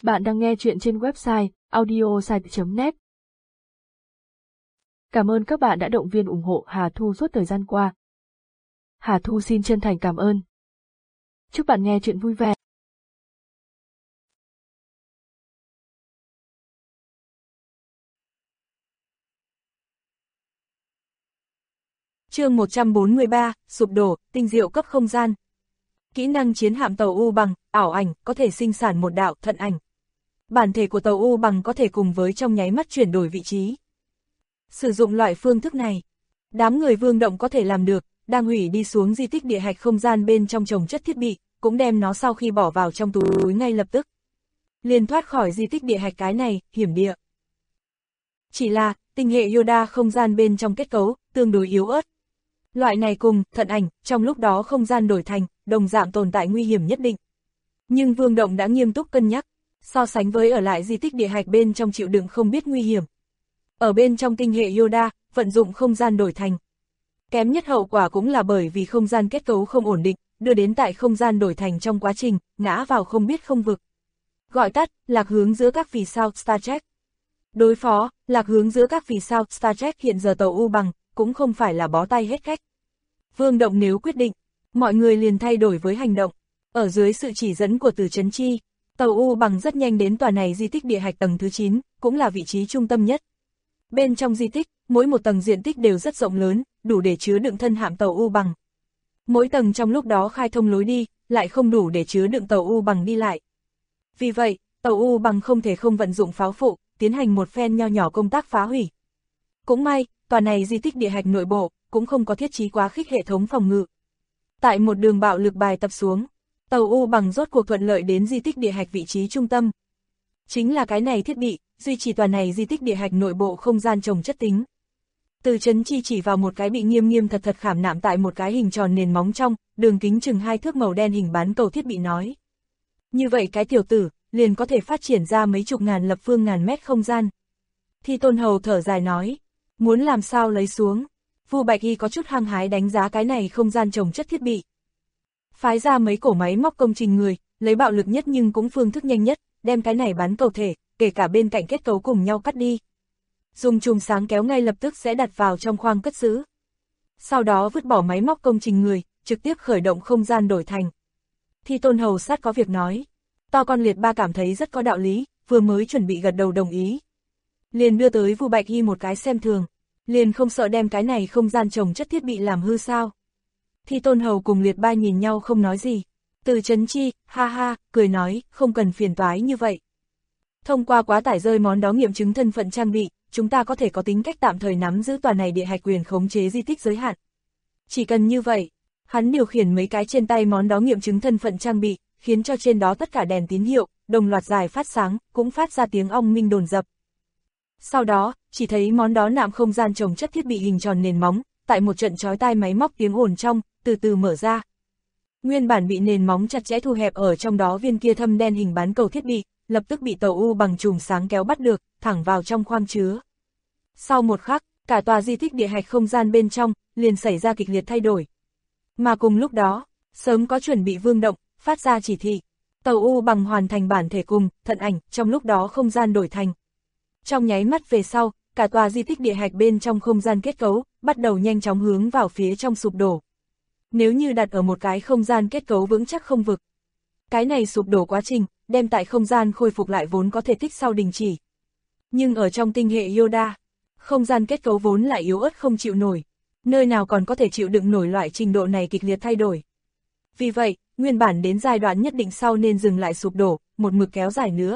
Bạn đang nghe chuyện trên website audiosite.net. Cảm ơn các bạn đã động viên ủng hộ Hà Thu suốt thời gian qua. Hà Thu xin chân thành cảm ơn. Chúc bạn nghe chuyện vui vẻ. Chương 143, sụp đổ, tinh diệu cấp không gian. Kỹ năng chiến hạm tàu U bằng, ảo ảnh, có thể sinh sản một đạo thận ảnh. Bản thể của tàu U bằng có thể cùng với trong nháy mắt chuyển đổi vị trí. Sử dụng loại phương thức này, đám người Vương Động có thể làm được, đang hủy đi xuống di tích địa hạch không gian bên trong chồng chất thiết bị, cũng đem nó sau khi bỏ vào trong túi ngay lập tức. Liền thoát khỏi di tích địa hạch cái này, hiểm địa. Chỉ là, tinh hệ Yoda không gian bên trong kết cấu, tương đối yếu ớt. Loại này cùng, thận ảnh, trong lúc đó không gian đổi thành, đồng dạng tồn tại nguy hiểm nhất định. Nhưng Vương Động đã nghiêm túc cân nhắc, so sánh với ở lại di tích địa hạch bên trong chịu đựng không biết nguy hiểm. Ở bên trong tinh hệ Yoda, vận dụng không gian đổi thành. Kém nhất hậu quả cũng là bởi vì không gian kết cấu không ổn định, đưa đến tại không gian đổi thành trong quá trình, ngã vào không biết không vực. Gọi tắt, lạc hướng giữa các vì sao Star Trek. Đối phó, lạc hướng giữa các vì sao Star Trek hiện giờ tàu U bằng, cũng không phải là bó tay hết cách. Vương Động nếu quyết định, mọi người liền thay đổi với hành động. Ở dưới sự chỉ dẫn của Từ Chấn Chi, tàu U bằng rất nhanh đến tòa này di tích địa hạch tầng thứ 9, cũng là vị trí trung tâm nhất. Bên trong di tích, mỗi một tầng diện tích đều rất rộng lớn, đủ để chứa đựng thân hạm tàu U bằng. Mỗi tầng trong lúc đó khai thông lối đi, lại không đủ để chứa đựng tàu U bằng đi lại. Vì vậy, tàu U bằng không thể không vận dụng pháo phụ, tiến hành một phen nho nhỏ công tác phá hủy. Cũng may, tòa này di tích địa hạch nội bộ, cũng không có thiết trí quá khích hệ thống phòng ngự. Tại một đường bạo lực bài tập xuống, tàu U bằng rốt cuộc thuận lợi đến di tích địa hạch vị trí trung tâm. Chính là cái này thiết bị, duy trì tòa này di tích địa hạch nội bộ không gian trồng chất tính. Từ Chấn Chi chỉ vào một cái bị nghiêm nghiêm thật thật khảm nạm tại một cái hình tròn nền móng trong, đường kính chừng 2 thước màu đen hình bán cầu thiết bị nói. Như vậy cái tiểu tử, liền có thể phát triển ra mấy chục ngàn lập phương ngàn mét không gian. Thi Tôn Hầu thở dài nói, muốn làm sao lấy xuống. Vu Bạch Y có chút hăng hái đánh giá cái này không gian trồng chất thiết bị. Phái ra mấy cổ máy móc công trình người, lấy bạo lực nhất nhưng cũng phương thức nhanh nhất, đem cái này bán cầu thể, kể cả bên cạnh kết cấu cùng nhau cắt đi. Dùng chùm sáng kéo ngay lập tức sẽ đặt vào trong khoang cất giữ. Sau đó vứt bỏ máy móc công trình người, trực tiếp khởi động không gian đổi thành. Thi Tôn Hầu sát có việc nói. To Con Liệt Ba cảm thấy rất có đạo lý, vừa mới chuẩn bị gật đầu đồng ý. Liền đưa tới Vu Bạch Y một cái xem thường. Liền không sợ đem cái này không gian trồng chất thiết bị làm hư sao. Thi Tôn Hầu cùng Liệt Ba nhìn nhau không nói gì. Từ Chấn Chi, ha ha, cười nói, không cần phiền toái như vậy. Thông qua quá tải rơi món đó nghiệm chứng thân phận trang bị, chúng ta có thể có tính cách tạm thời nắm giữ tòa này địa hạch quyền khống chế di tích giới hạn. Chỉ cần như vậy, hắn điều khiển mấy cái trên tay món đó nghiệm chứng thân phận trang bị, khiến cho trên đó tất cả đèn tín hiệu, đồng loạt dài phát sáng, cũng phát ra tiếng ong minh đồn dập. Sau đó, chỉ thấy món đó nạm không gian trồng chất thiết bị hình tròn nền móng, tại một trận chói tai máy móc tiếng ồn trong, từ từ mở ra. Nguyên bản bị nền móng chặt chẽ thu hẹp ở trong đó viên kia thâm đen hình bán cầu thiết bị, lập tức bị tàu U bằng chùm sáng kéo bắt được, thẳng vào trong khoang chứa. Sau một khắc, cả tòa di tích địa hạch không gian bên trong, liền xảy ra kịch liệt thay đổi. Mà cùng lúc đó, sớm có chuẩn bị Vương Động, phát ra chỉ thị. Tàu U bằng hoàn thành bản thể cùng, thận ảnh, trong lúc đó không gian đổi thành. Trong nháy mắt về sau, cả tòa di tích địa hạch bên trong không gian kết cấu, bắt đầu nhanh chóng hướng vào phía trong sụp đổ. Nếu như đặt ở một cái không gian kết cấu vững chắc không vực, cái này sụp đổ quá trình, đem tại không gian khôi phục lại vốn có thể tích sau đình chỉ. Nhưng ở trong tinh hệ Yoda, không gian kết cấu vốn lại yếu ớt không chịu nổi, nơi nào còn có thể chịu đựng nổi loại trình độ này kịch liệt thay đổi. Vì vậy, nguyên bản đến giai đoạn nhất định sau nên dừng lại sụp đổ, một mực kéo dài nữa.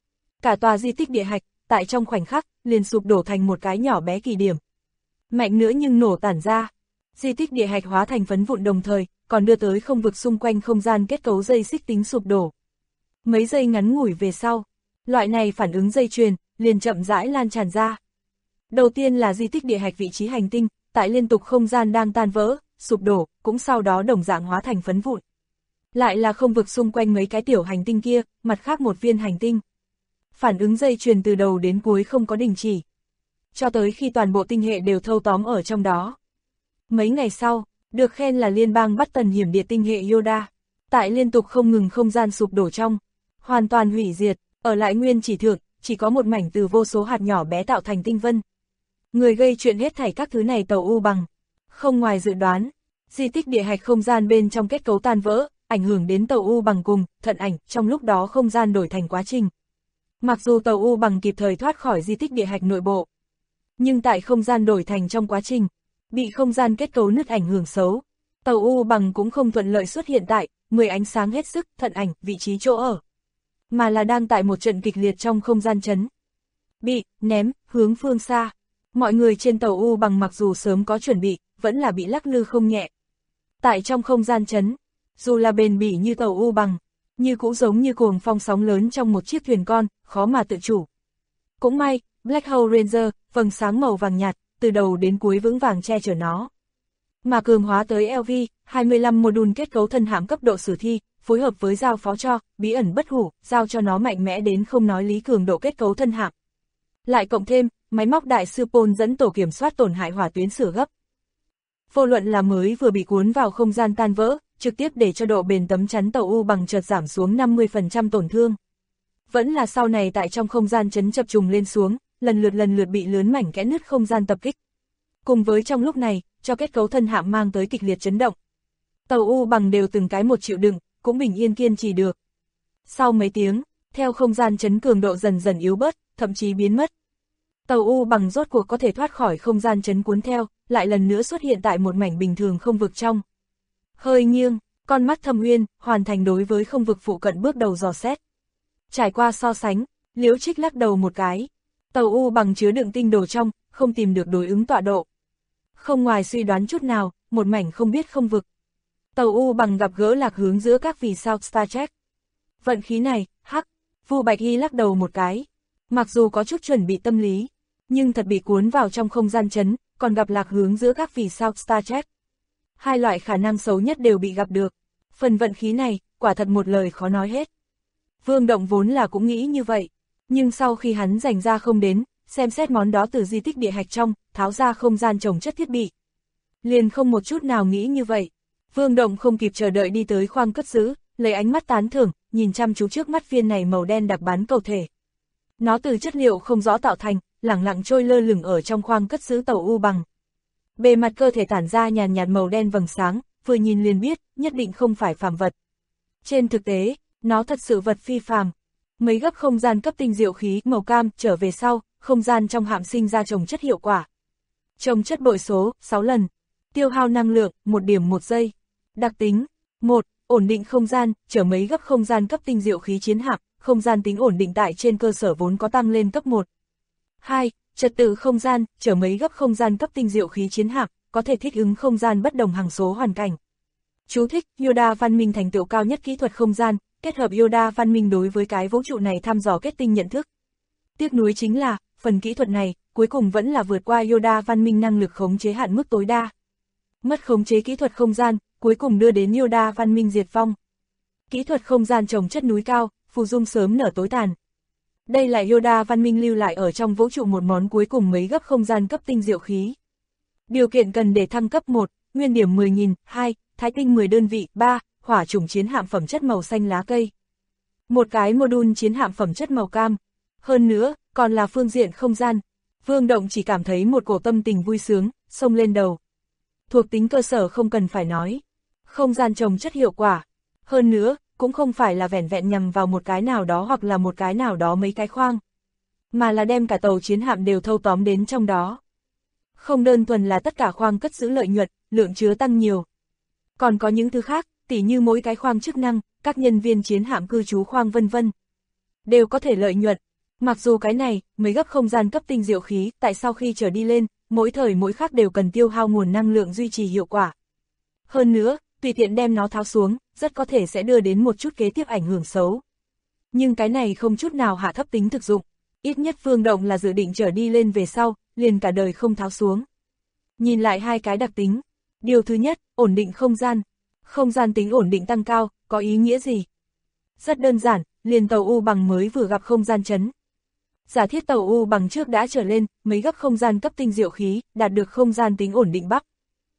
Cả tòa di tích địa hạch, tại trong khoảnh khắc, liền sụp đổ thành một cái nhỏ bé kỳ điểm. Mạnh nữa nhưng nổ tản ra. Di tích địa hạch hóa thành phấn vụn đồng thời, còn đưa tới không vực xung quanh không gian kết cấu dây xích tính sụp đổ. Mấy giây ngắn ngủi về sau, loại này phản ứng dây chuyền, liền chậm rãi lan tràn ra. Đầu tiên là di tích địa hạch vị trí hành tinh, tại liên tục không gian đang tan vỡ, sụp đổ, cũng sau đó đồng dạng hóa thành phấn vụn. Lại là không vực xung quanh mấy cái tiểu hành tinh kia, mặt khác một viên hành tinh. Phản ứng dây chuyền từ đầu đến cuối không có đình chỉ. Cho tới khi toàn bộ tinh hệ đều thâu tóm ở trong đó. Mấy ngày sau, được khen là liên bang Bắt Tần hiểm địa tinh hệ Yoda. Tại liên tục không ngừng không gian sụp đổ trong, hoàn toàn hủy diệt, Ở lại nguyên chỉ thượng, chỉ có một mảnh từ vô số hạt nhỏ bé tạo thành tinh vân. Người gây chuyện hết thảy các thứ này Tàu U Bằng. Không ngoài dự đoán, di tích địa hạch không gian bên trong kết cấu tan vỡ, ảnh hưởng đến Tàu U Bằng cùng Thận Ảnh, trong lúc đó không gian đổi thành quá trình. Mặc dù Tàu U Bằng kịp thời thoát khỏi di tích địa hạch nội bộ, nhưng tại không gian đổi thành trong quá trình, bị không gian kết cấu nứt ảnh hưởng xấu. Tàu U Bằng cũng không thuận lợi xuất hiện tại 10 ánh sáng hết sức Thận Ảnh vị trí chỗ ở, mà là đang tại một trận kịch liệt trong không gian chấn. Bị ném hướng phương xa. Mọi người trên Tàu U Bằng mặc dù sớm có chuẩn bị, vẫn là bị lắc lư không nhẹ. Tại trong không gian chấn, dù là bền bỉ như Tàu U Bằng, như cũng giống như cuồng phong sóng lớn trong một chiếc thuyền con, khó mà tự chủ. Cũng may, Black Hole Ranger, vầng sáng màu vàng nhạt, từ đầu đến cuối vững vàng che chở nó. Mà cường hóa tới LV-25 module kết cấu thân hãm cấp độ sử thi, phối hợp với giao phó cho, bí ẩn bất hủ, giao cho nó mạnh mẽ đến không nói lý cường độ kết cấu thân hãm. Lại cộng thêm, máy móc đại sư Paul dẫn tổ kiểm soát tổn hại hỏa tuyến sửa gấp. Vô luận là mới vừa bị cuốn vào không gian tan vỡ, trực tiếp để cho độ bền tấm chắn Tàu U Bằng chợt giảm xuống 50% tổn thương. Vẫn là sau này tại trong không gian chấn chập trùng lên xuống, lần lượt bị lớn mảnh kẽ nứt không gian tập kích. Cùng với trong lúc này, cho kết cấu thân hạm mang tới kịch liệt chấn động. Tàu U Bằng đều từng cái một chịu đựng, cũng bình yên kiên trì được. Sau mấy tiếng, theo không gian chấn cường độ dần dần yếu bớt, thậm chí biến mất. Tàu U Bằng rốt cuộc có thể thoát khỏi không gian chấn cuốn theo, lại lần nữa xuất hiện tại một mảnh bình thường không vực trong. Hơi nghiêng, con mắt thâm uyên, hoàn thành đối với không vực phụ cận bước đầu dò xét. Trải qua so sánh, Liễu Trích lắc đầu một cái. Tàu U Bằng chứa đựng tinh đồ trong, không tìm được đối ứng tọa độ. Không ngoài suy đoán chút nào, một mảnh không biết không vực. Tàu U Bằng gặp gỡ lạc hướng giữa các vì sao Star Trek. Vận khí này, hắc, Vu Bạch Hy lắc đầu một cái. Mặc dù có chút chuẩn bị tâm lý, nhưng thật bị cuốn vào trong không gian chấn, còn gặp lạc hướng giữa các vì sao Star Trek. Hai loại khả năng xấu nhất đều bị gặp được. Phần vận khí này, quả thật một lời khó nói hết. Vương Động vốn là cũng nghĩ như vậy, nhưng sau khi hắn dành ra không đến, xem xét món đó từ di tích địa hạch trong, tháo ra không gian trồng chất thiết bị. Liền không một chút nào nghĩ như vậy. Vương Động không kịp chờ đợi đi tới khoang cất giữ, lấy ánh mắt tán thưởng, nhìn chăm chú trước mắt viên này màu đen đặc bán cầu thể. Nó từ chất liệu không rõ tạo thành, lẳng lặng trôi lơ lửng ở trong khoang cất giữ Tàu U Bằng. Bề mặt cơ thể tản ra nhàn nhạt màu đen vầng sáng, vừa nhìn liền biết, nhất định không phải phàm vật. Trên thực tế, nó thật sự vật phi phàm. Mấy gấp không gian cấp tinh diệu khí màu cam trở về sau, không gian trong hạm sinh ra trồng chất hiệu quả. Trồng chất bội số, 6 lần. Tiêu hao năng lượng, 1 điểm 1 giây. Đặc tính, 1. Ổn định không gian, chở mấy gấp không gian cấp tinh diệu khí chiến hạm, không gian tính ổn định tại trên cơ sở vốn có tăng lên cấp 1. 2. Trật tự không gian, chở mấy gấp không gian cấp tinh diệu khí chiến hạm, có thể thích ứng không gian bất đồng hằng số hoàn cảnh. Chú thích, Yoda văn minh thành tựu cao nhất kỹ thuật không gian, kết hợp Yoda văn minh đối với cái vũ trụ này thăm dò kết tinh nhận thức. Tiếc nuối chính là, phần kỹ thuật này, cuối cùng vẫn là vượt qua Yoda văn minh năng lực khống chế hạn mức tối đa. Mất khống chế kỹ thuật không gian, cuối cùng đưa đến Yoda văn minh diệt vong. Kỹ thuật không gian trồng chất núi cao, phù dung sớm nở tối tàn. Đây là Yoda văn minh lưu lại ở trong vũ trụ một món cuối cùng mấy gấp không gian cấp tinh diệu khí. Điều kiện cần để thăng cấp 1, nguyên điểm 10.000, 2, thái tinh 10 đơn vị, 3, hỏa chủng chiến hạm phẩm chất màu xanh lá cây. Một cái module chiến hạm phẩm chất màu cam. Hơn nữa, còn là phương diện không gian. Vương Động chỉ cảm thấy một cổ tâm tình vui sướng, xông lên đầu. Thuộc tính cơ sở không cần phải nói. Không gian trồng chất hiệu quả. Hơn nữa, cũng không phải là vẻn vẹn nhằm vào một cái nào đó hoặc là một cái nào đó mấy cái khoang. Mà là đem cả tàu chiến hạm đều thâu tóm đến trong đó. Không đơn thuần là tất cả khoang cất giữ lợi nhuận, lượng chứa tăng nhiều. Còn có những thứ khác, tỉ như mỗi cái khoang chức năng, các nhân viên chiến hạm cư trú khoang vân vân. Đều có thể lợi nhuận. Mặc dù cái này, mấy gấp không gian cấp tinh diệu khí, tại sau khi trở đi lên, mỗi thời mỗi khác đều cần tiêu hao nguồn năng lượng duy trì hiệu quả. Hơn nữa, tùy tiện đem nó tháo xuống, rất có thể sẽ đưa đến một chút kế tiếp ảnh hưởng xấu. Nhưng cái này không chút nào hạ thấp tính thực dụng. Ít nhất Vương Động là dự định trở đi lên về sau, liền cả đời không tháo xuống. Nhìn lại hai cái đặc tính. Điều thứ nhất, ổn định không gian. Không gian tính ổn định tăng cao, có ý nghĩa gì? Rất đơn giản, liền Tàu U Bằng mới vừa gặp không gian chấn. Giả thiết Tàu U Bằng trước đã trở lên, mấy gấp không gian cấp tinh diệu khí, đạt được không gian tính ổn định bắc.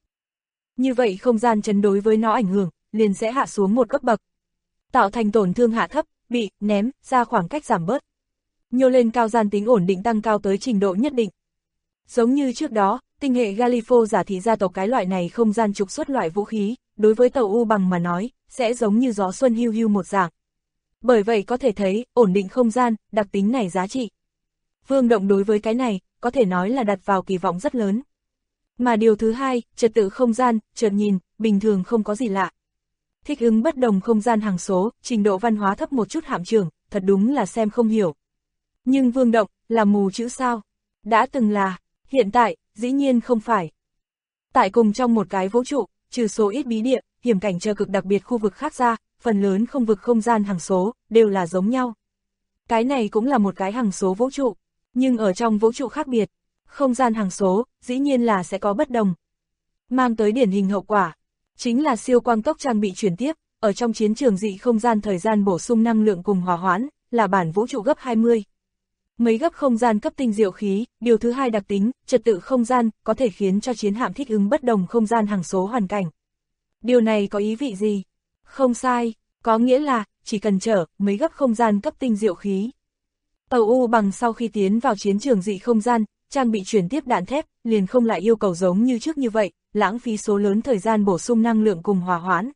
Như vậy không gian chấn đối với nó ảnh hưởng, liền sẽ hạ xuống một cấp bậc. Tạo thành tổn thương hạ thấp, bị ném ra khoảng cách giảm bớt. Nhô lên cao gian tính ổn định tăng cao tới trình độ nhất định. Giống như trước đó, tinh hệ Galifo giả thị gia tộc cái loại này không gian trục xuất loại vũ khí, đối với tàu U bằng mà nói, sẽ giống như gió xuân hiu hiu một dạng. Bởi vậy có thể thấy, ổn định không gian, đặc tính này giá trị. Vương Động đối với cái này, có thể nói là đặt vào kỳ vọng rất lớn. Mà điều thứ hai, trật tự không gian, chợt nhìn, bình thường không có gì lạ. Thích ứng bất đồng không gian hằng số, trình độ văn hóa thấp một chút hạm trưởng, thật đúng là xem không hiểu. Nhưng Vương Động, là mù chữ sao? Đã từng là, hiện tại, dĩ nhiên không phải. Tại cùng trong một cái vũ trụ, trừ số ít bí địa, hiểm cảnh chờ cực đặc biệt khu vực khác ra, phần lớn không vực không gian hằng số, đều là giống nhau. Cái này cũng là một cái hằng số vũ trụ, nhưng ở trong vũ trụ khác biệt, không gian hằng số, dĩ nhiên là sẽ có bất đồng. Mang tới điển hình hậu quả, chính là siêu quang tốc trang bị chuyển tiếp, ở trong chiến trường dị không gian thời gian bổ sung năng lượng cùng hòa hoãn, là bản vũ trụ gấp 20. Mấy gấp không gian cấp tinh diệu khí, điều thứ hai đặc tính, trật tự không gian, có thể khiến cho chiến hạm thích ứng bất đồng không gian hằng số hoàn cảnh. Điều này có ý vị gì? Không sai, có nghĩa là, chỉ cần chở mấy gấp không gian cấp tinh diệu khí. Tàu U bằng sau khi tiến vào chiến trường dị không gian, trang bị chuyển tiếp đạn thép, liền không lại yêu cầu giống như trước như vậy, lãng phí số lớn thời gian bổ sung năng lượng cùng hòa hoãn.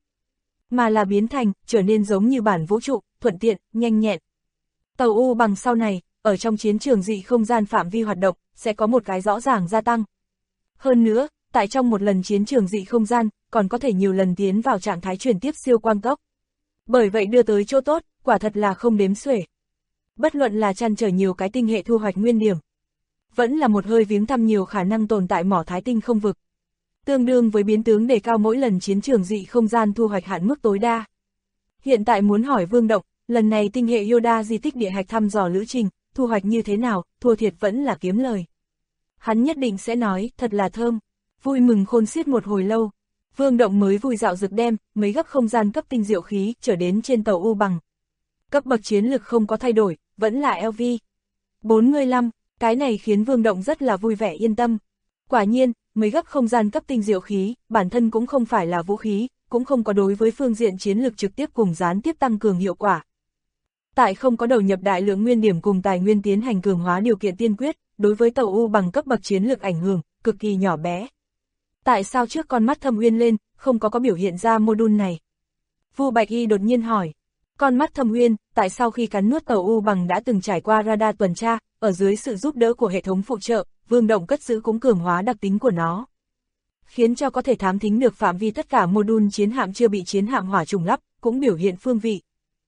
Mà là biến thành, trở nên giống như bản vũ trụ, thuận tiện, nhanh nhẹn. Tàu U bằng sau này, ở trong chiến trường dị không gian phạm vi hoạt động, sẽ có một cái rõ ràng gia tăng. Hơn nữa, tại trong một lần chiến trường dị không gian, còn có thể nhiều lần tiến vào trạng thái chuyển tiếp siêu quang tốc. Bởi vậy đưa tới chỗ tốt, quả thật là không đếm xuể. Bất luận là trăn trở nhiều cái tinh hệ thu hoạch nguyên điểm, vẫn là một hơi viếng thăm nhiều khả năng tồn tại mỏ thái tinh không vực. Tương đương với biến tướng đề cao mỗi lần chiến trường dị không gian thu hoạch hạn mức tối đa. Hiện tại muốn hỏi Vương Động, lần này tinh hệ Yoda di tích địa hạch thăm dò lữ trình, thu hoạch như thế nào, thua thiệt vẫn là kiếm lời. Hắn nhất định sẽ nói, thật là thơm, vui mừng khôn xiết một hồi lâu. Vương Động mới vui dạo rực đem, mấy gấp không gian cấp tinh diệu khí, trở đến trên tàu U bằng. Cấp bậc chiến lực không có thay đổi, vẫn là LV 45, cái này khiến Vương Động rất là vui vẻ yên tâm. Quả nhiên, mấy gấp không gian cấp tinh diệu khí, bản thân cũng không phải là vũ khí, cũng không có đối với phương diện chiến lược trực tiếp cùng gián tiếp tăng cường hiệu quả. Tại không có đầu nhập đại lượng nguyên điểm cùng tài nguyên tiến hành cường hóa điều kiện tiên quyết, đối với tàu U bằng cấp bậc chiến lược ảnh hưởng, cực kỳ nhỏ bé. Tại sao trước con mắt Thâm Uyên lên, không có biểu hiện ra module này? Vu Bạch Y đột nhiên hỏi. Con mắt Thâm Uyên, tại sao khi cắn nuốt tàu U bằng đã từng trải qua radar tuần tra, ở dưới sự giúp đỡ của hệ thống phụ trợ, Vương Động cất giữ cũng cường hóa đặc tính của nó, khiến cho có thể thám thính được phạm vi tất cả module chiến hạm chưa bị chiến hạm hỏa trùng lắp, cũng biểu hiện phương vị.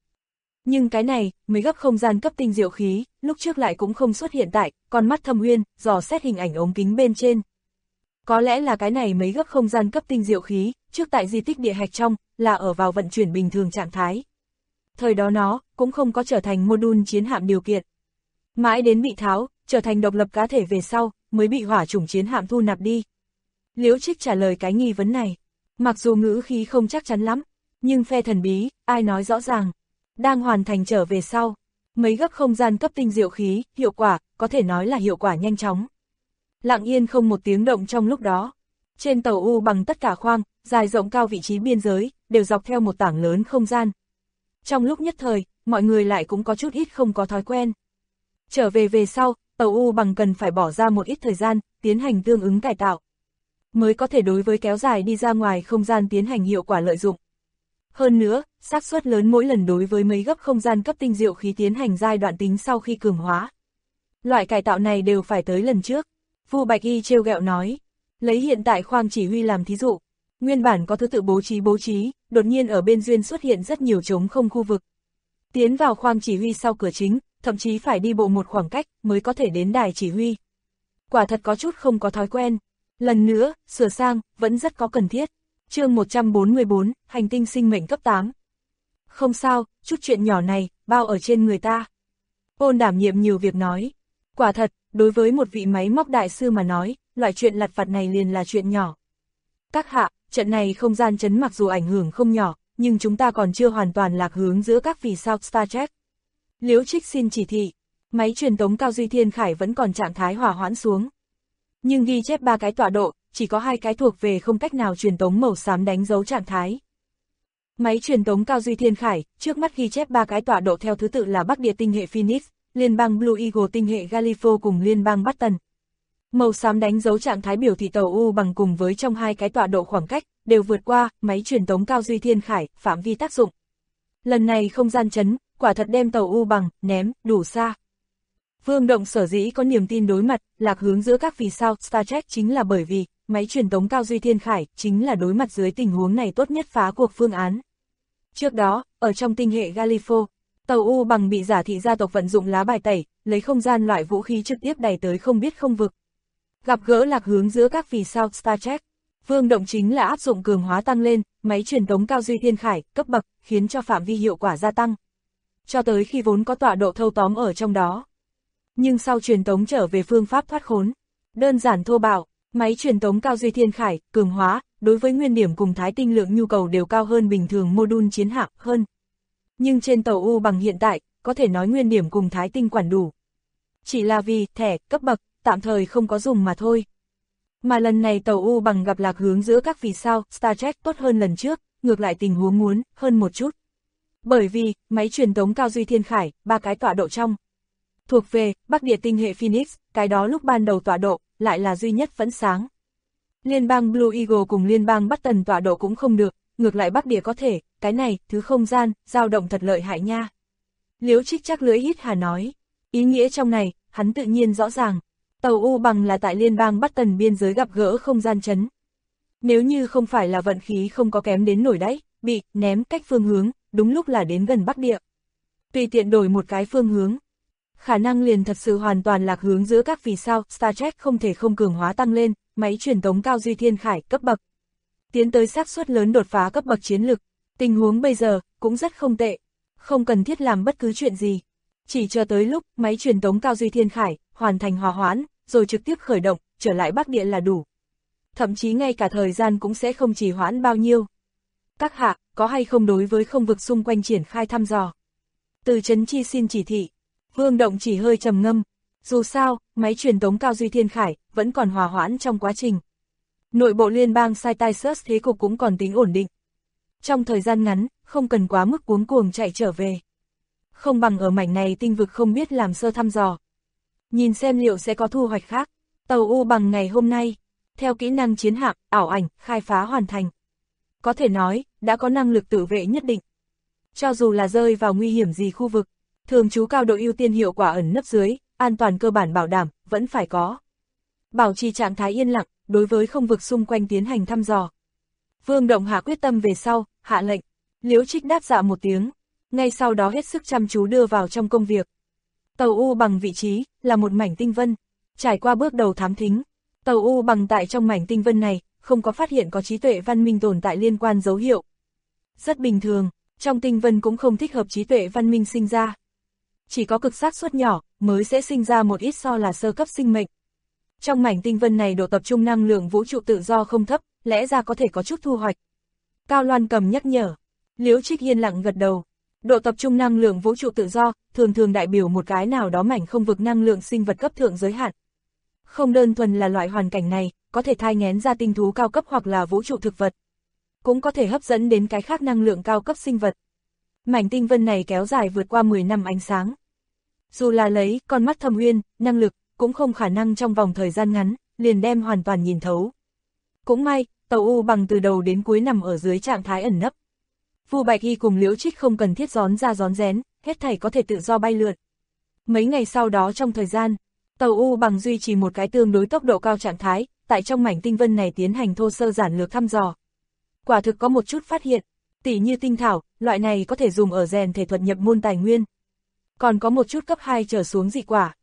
Nhưng cái này, mấy gấp không gian cấp tinh diệu khí, lúc trước lại cũng không xuất hiện tại con mắt Thâm Uyên, dò xét hình ảnh ống kính bên trên. Có lẽ là cái này mấy gấp không gian cấp tinh diệu khí, trước tại di tích địa hạch trong, là ở vào vận chuyển bình thường trạng thái. Thời đó nó, cũng không có trở thành module chiến hạm điều kiện. Mãi đến bị tháo, trở thành độc lập cá thể về sau, mới bị hỏa chủng chiến hạm thu nạp đi. Liễu Trích trả lời cái nghi vấn này. Mặc dù ngữ khí không chắc chắn lắm, nhưng phe thần bí, ai nói rõ ràng. Đang hoàn thành trở về sau, mấy gấp không gian cấp tinh diệu khí, hiệu quả, có thể nói là hiệu quả nhanh chóng. Lặng yên không một tiếng động trong lúc đó. Trên tàu U bằng tất cả khoang, dài rộng cao vị trí biên giới, đều dọc theo một tảng lớn không gian. Trong lúc nhất thời, mọi người lại cũng có chút ít không có thói quen. Trở về sau, tàu U bằng cần phải bỏ ra một ít thời gian, tiến hành tương ứng cải tạo, mới có thể đối với kéo dài đi ra ngoài không gian tiến hành hiệu quả lợi dụng. Hơn nữa, xác suất lớn mỗi lần đối với mấy gấp không gian cấp tinh diệu khí tiến hành giai đoạn tính sau khi cường hóa. Loại cải tạo này đều phải tới lần trước. Vu Bạch Y trêu ghẹo nói, lấy hiện tại khoang chỉ huy làm thí dụ, nguyên bản có thứ tự bố trí, đột nhiên ở bên duyên xuất hiện rất nhiều trống không khu vực. Tiến vào khoang chỉ huy sau cửa chính, thậm chí phải đi bộ một khoảng cách mới có thể đến đài chỉ huy. Quả thật có chút không có thói quen. Lần nữa, sửa sang, vẫn rất có cần thiết. Chương 144, hành tinh sinh mệnh cấp 8. Không sao, chút chuyện nhỏ này, bao ở trên người ta. Ôn đảm nhiệm nhiều việc nói. Quả thật, đối với một vị máy móc đại sư mà nói, loại chuyện lặt vặt này liền là chuyện nhỏ. Các hạ, trận này không gian chấn mặc dù ảnh hưởng không nhỏ, nhưng chúng ta còn chưa hoàn toàn lạc hướng giữa các vì sao Star Trek. Liễu Trích xin chỉ thị, máy truyền tống Cao Duy Thiên Khải vẫn còn trạng thái hỏa hoãn xuống. Nhưng ghi chép 3 cái tọa độ, chỉ có 2 cái thuộc về không cách nào truyền tống màu xám đánh dấu trạng thái. Máy truyền tống cao duy thiên khải, trước mắt ghi chép 3 cái tọa độ theo thứ tự là Bắc Địa tinh hệ Phoenix, Liên bang Blue Eagle tinh hệ Gallifo cùng Liên bang Button. Màu xám đánh dấu trạng thái biểu thị tàu U bằng cùng với trong 2 cái tọa độ khoảng cách, đều vượt qua máy truyền tống cao duy thiên khải, phạm vi tác dụng. Lần này không gian chấn, quả thật đem tàu U bằng, ném, đủ xa. Vương Động sở dĩ có niềm tin đối mặt, lạc hướng giữa các vì sao Star Trek chính là bởi vì, máy truyền tống cao duy thiên khải, chính là đối mặt dưới tình huống này tốt nhất phá cuộc phương án. Trước đó, ở trong tinh hệ Gallifo, tàu U bằng bị giả thị gia tộc vận dụng lá bài tẩy, lấy không gian loại vũ khí trực tiếp đẩy tới không biết không vực. Gặp gỡ lạc hướng giữa các vì sao Star Trek, Vương Động chính là áp dụng cường hóa tăng lên, máy truyền tống cao duy thiên khải, cấp bậc, khiến cho phạm vi hiệu quả gia tăng. Cho tới khi vốn có tọa độ thâu tóm ở trong đó. Nhưng sau truyền tống trở về phương pháp thoát khốn, đơn giản thô bạo, máy truyền tống cao duy thiên khải, cường hóa, đối với nguyên điểm cùng thái tinh lượng nhu cầu đều cao hơn bình thường mô-đun chiến hạm hơn. Nhưng trên tàu U bằng hiện tại, có thể nói nguyên điểm cùng thái tinh quản đủ. Chỉ là vì thẻ, cấp bậc, tạm thời không có dùng mà thôi. Mà lần này tàu U bằng gặp lạc hướng giữa các vì sao Star Trek tốt hơn lần trước, ngược lại tình huống muốn hơn một chút. Bởi vì, máy truyền tống cao duy thiên khải, 3 cái tọa độ trong. Thuộc về, Bắc Địa tinh hệ Phoenix, cái đó lúc ban đầu tọa độ, lại là duy nhất vẫn sáng. Liên bang Blue Eagle cùng liên bang Button tọa độ cũng không được, ngược lại Bắc Địa có thể, cái này, thứ không gian, dao động thật lợi hại nha. Liễu Trích chắc lưỡi hít hà nói, ý nghĩa trong này, hắn tự nhiên rõ ràng. Tàu U bằng là tại liên bang Button biên giới gặp gỡ không gian chấn. Nếu như không phải là vận khí không có kém đến nổi đáy, bị ném cách phương hướng, đúng lúc là đến gần Bắc Địa. Tùy tiện đổi một cái phương hướng, khả năng liền thật sự hoàn toàn lạc hướng giữa các vì sao Star Trek không thể không cường hóa tăng lên, máy truyền tống cao duy thiên khải cấp bậc. Tiến tới xác suất lớn đột phá cấp bậc chiến lực, tình huống bây giờ cũng rất không tệ, không cần thiết làm bất cứ chuyện gì. Chỉ chờ tới lúc máy truyền tống cao duy thiên khải hoàn thành hòa hoãn, rồi trực tiếp khởi động, trở lại Bắc Địa là đủ. Thậm chí ngay cả thời gian cũng sẽ không trì hoãn bao nhiêu. Các hạ, có hay không đối với không vực xung quanh triển khai thăm dò? Từ Trấn Chi xin chỉ thị. Vương Động chỉ hơi trầm ngâm. Dù sao, máy truyền tống cao duy thiên khải vẫn còn hòa hoãn trong quá trình. Nội bộ liên bang Cytisus thế cục cũng còn tính ổn định. Trong thời gian ngắn, không cần quá mức cuống cuồng chạy trở về. Không bằng ở mảnh này tinh vực không biết làm sơ thăm dò. Nhìn xem liệu sẽ có thu hoạch khác. Tàu U bằng ngày hôm nay, theo kỹ năng chiến hạm, ảo ảnh, khai phá hoàn thành. Có thể nói, đã có năng lực tự vệ nhất định. Cho dù là rơi vào nguy hiểm gì khu vực, thường trú cao độ ưu tiên hiệu quả ẩn nấp dưới, an toàn cơ bản bảo đảm, vẫn phải có. Bảo trì trạng thái yên lặng, đối với không vực xung quanh tiến hành thăm dò. Vương Động hạ quyết tâm về sau, hạ lệnh. Liễu Trích đáp dạ một tiếng, ngay sau đó hết sức chăm chú đưa vào trong công việc. Tàu U bằng vị trí, là một mảnh tinh vân. Trải qua bước đầu thám thính, tàu U bằng tại trong mảnh tinh vân này, không có phát hiện có trí tuệ văn minh tồn tại liên quan dấu hiệu. Rất bình thường, trong tinh vân cũng không thích hợp trí tuệ văn minh sinh ra. Chỉ có cực xác suất nhỏ, mới sẽ sinh ra một ít so là sơ cấp sinh mệnh. Trong mảnh tinh vân này độ tập trung năng lượng vũ trụ tự do không thấp, lẽ ra có thể có chút thu hoạch. Cao Loan Cầm nhắc nhở. Liễu Trích yên lặng gật đầu. Độ tập trung năng lượng vũ trụ tự do, thường thường đại biểu một cái nào đó mảnh không vực năng lượng sinh vật cấp thượng giới hạn. Không đơn thuần là loại hoàn cảnh này, có thể thai nghén ra tinh thú cao cấp hoặc là vũ trụ thực vật. Cũng có thể hấp dẫn đến cái khác năng lượng cao cấp sinh vật. Mảnh tinh vân này kéo dài vượt qua 10 năm ánh sáng. Dù là lấy con mắt thâm uyên, năng lực, cũng không khả năng trong vòng thời gian ngắn, liền đem hoàn toàn nhìn thấu. Cũng may, tàu U bằng từ đầu đến cuối nằm ở dưới trạng thái ẩn nấp. Vu Bạch Y cùng Liễu Trích không cần thiết gión ra gión rén, hết thảy có thể tự do bay lượn. Mấy ngày sau đó trong thời gian, tàu U bằng duy trì một cái tương đối tốc độ cao trạng thái, tại trong mảnh tinh vân này tiến hành thô sơ giản lược thăm dò. Quả thực có một chút phát hiện, tỉ như tinh thảo, loại này có thể dùng ở rèn thể thuật nhập môn tài nguyên. Còn có một chút cấp 2 trở xuống dị quả.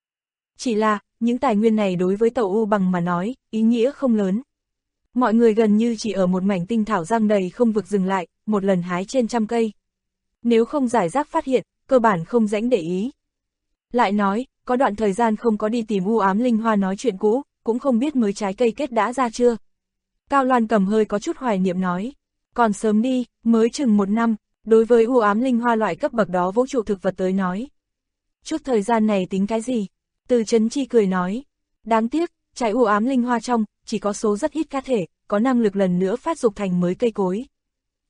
Chỉ là, những tài nguyên này đối với tàu U bằng mà nói, ý nghĩa không lớn. Mọi người gần như chỉ ở một mảnh tinh thảo răng đầy không vực dừng lại, một lần hái trên trăm cây. Nếu không giải rác phát hiện, cơ bản không rãnh để ý. Lại nói, có đoạn thời gian không có đi tìm u ám linh hoa nói chuyện cũ, cũng không biết mới trái cây kết đã ra chưa. Cao Loan Cầm hơi có chút hoài niệm nói, còn sớm đi, mới chừng 1 năm, đối với u ám linh hoa loại cấp bậc đó vũ trụ thực vật tới nói. Chút thời gian này tính cái gì? Từ Trấn Chi cười nói, đáng tiếc, trái u ám linh hoa trong, chỉ có số rất ít cá thể, có năng lực lần nữa phát dục thành mới cây cối.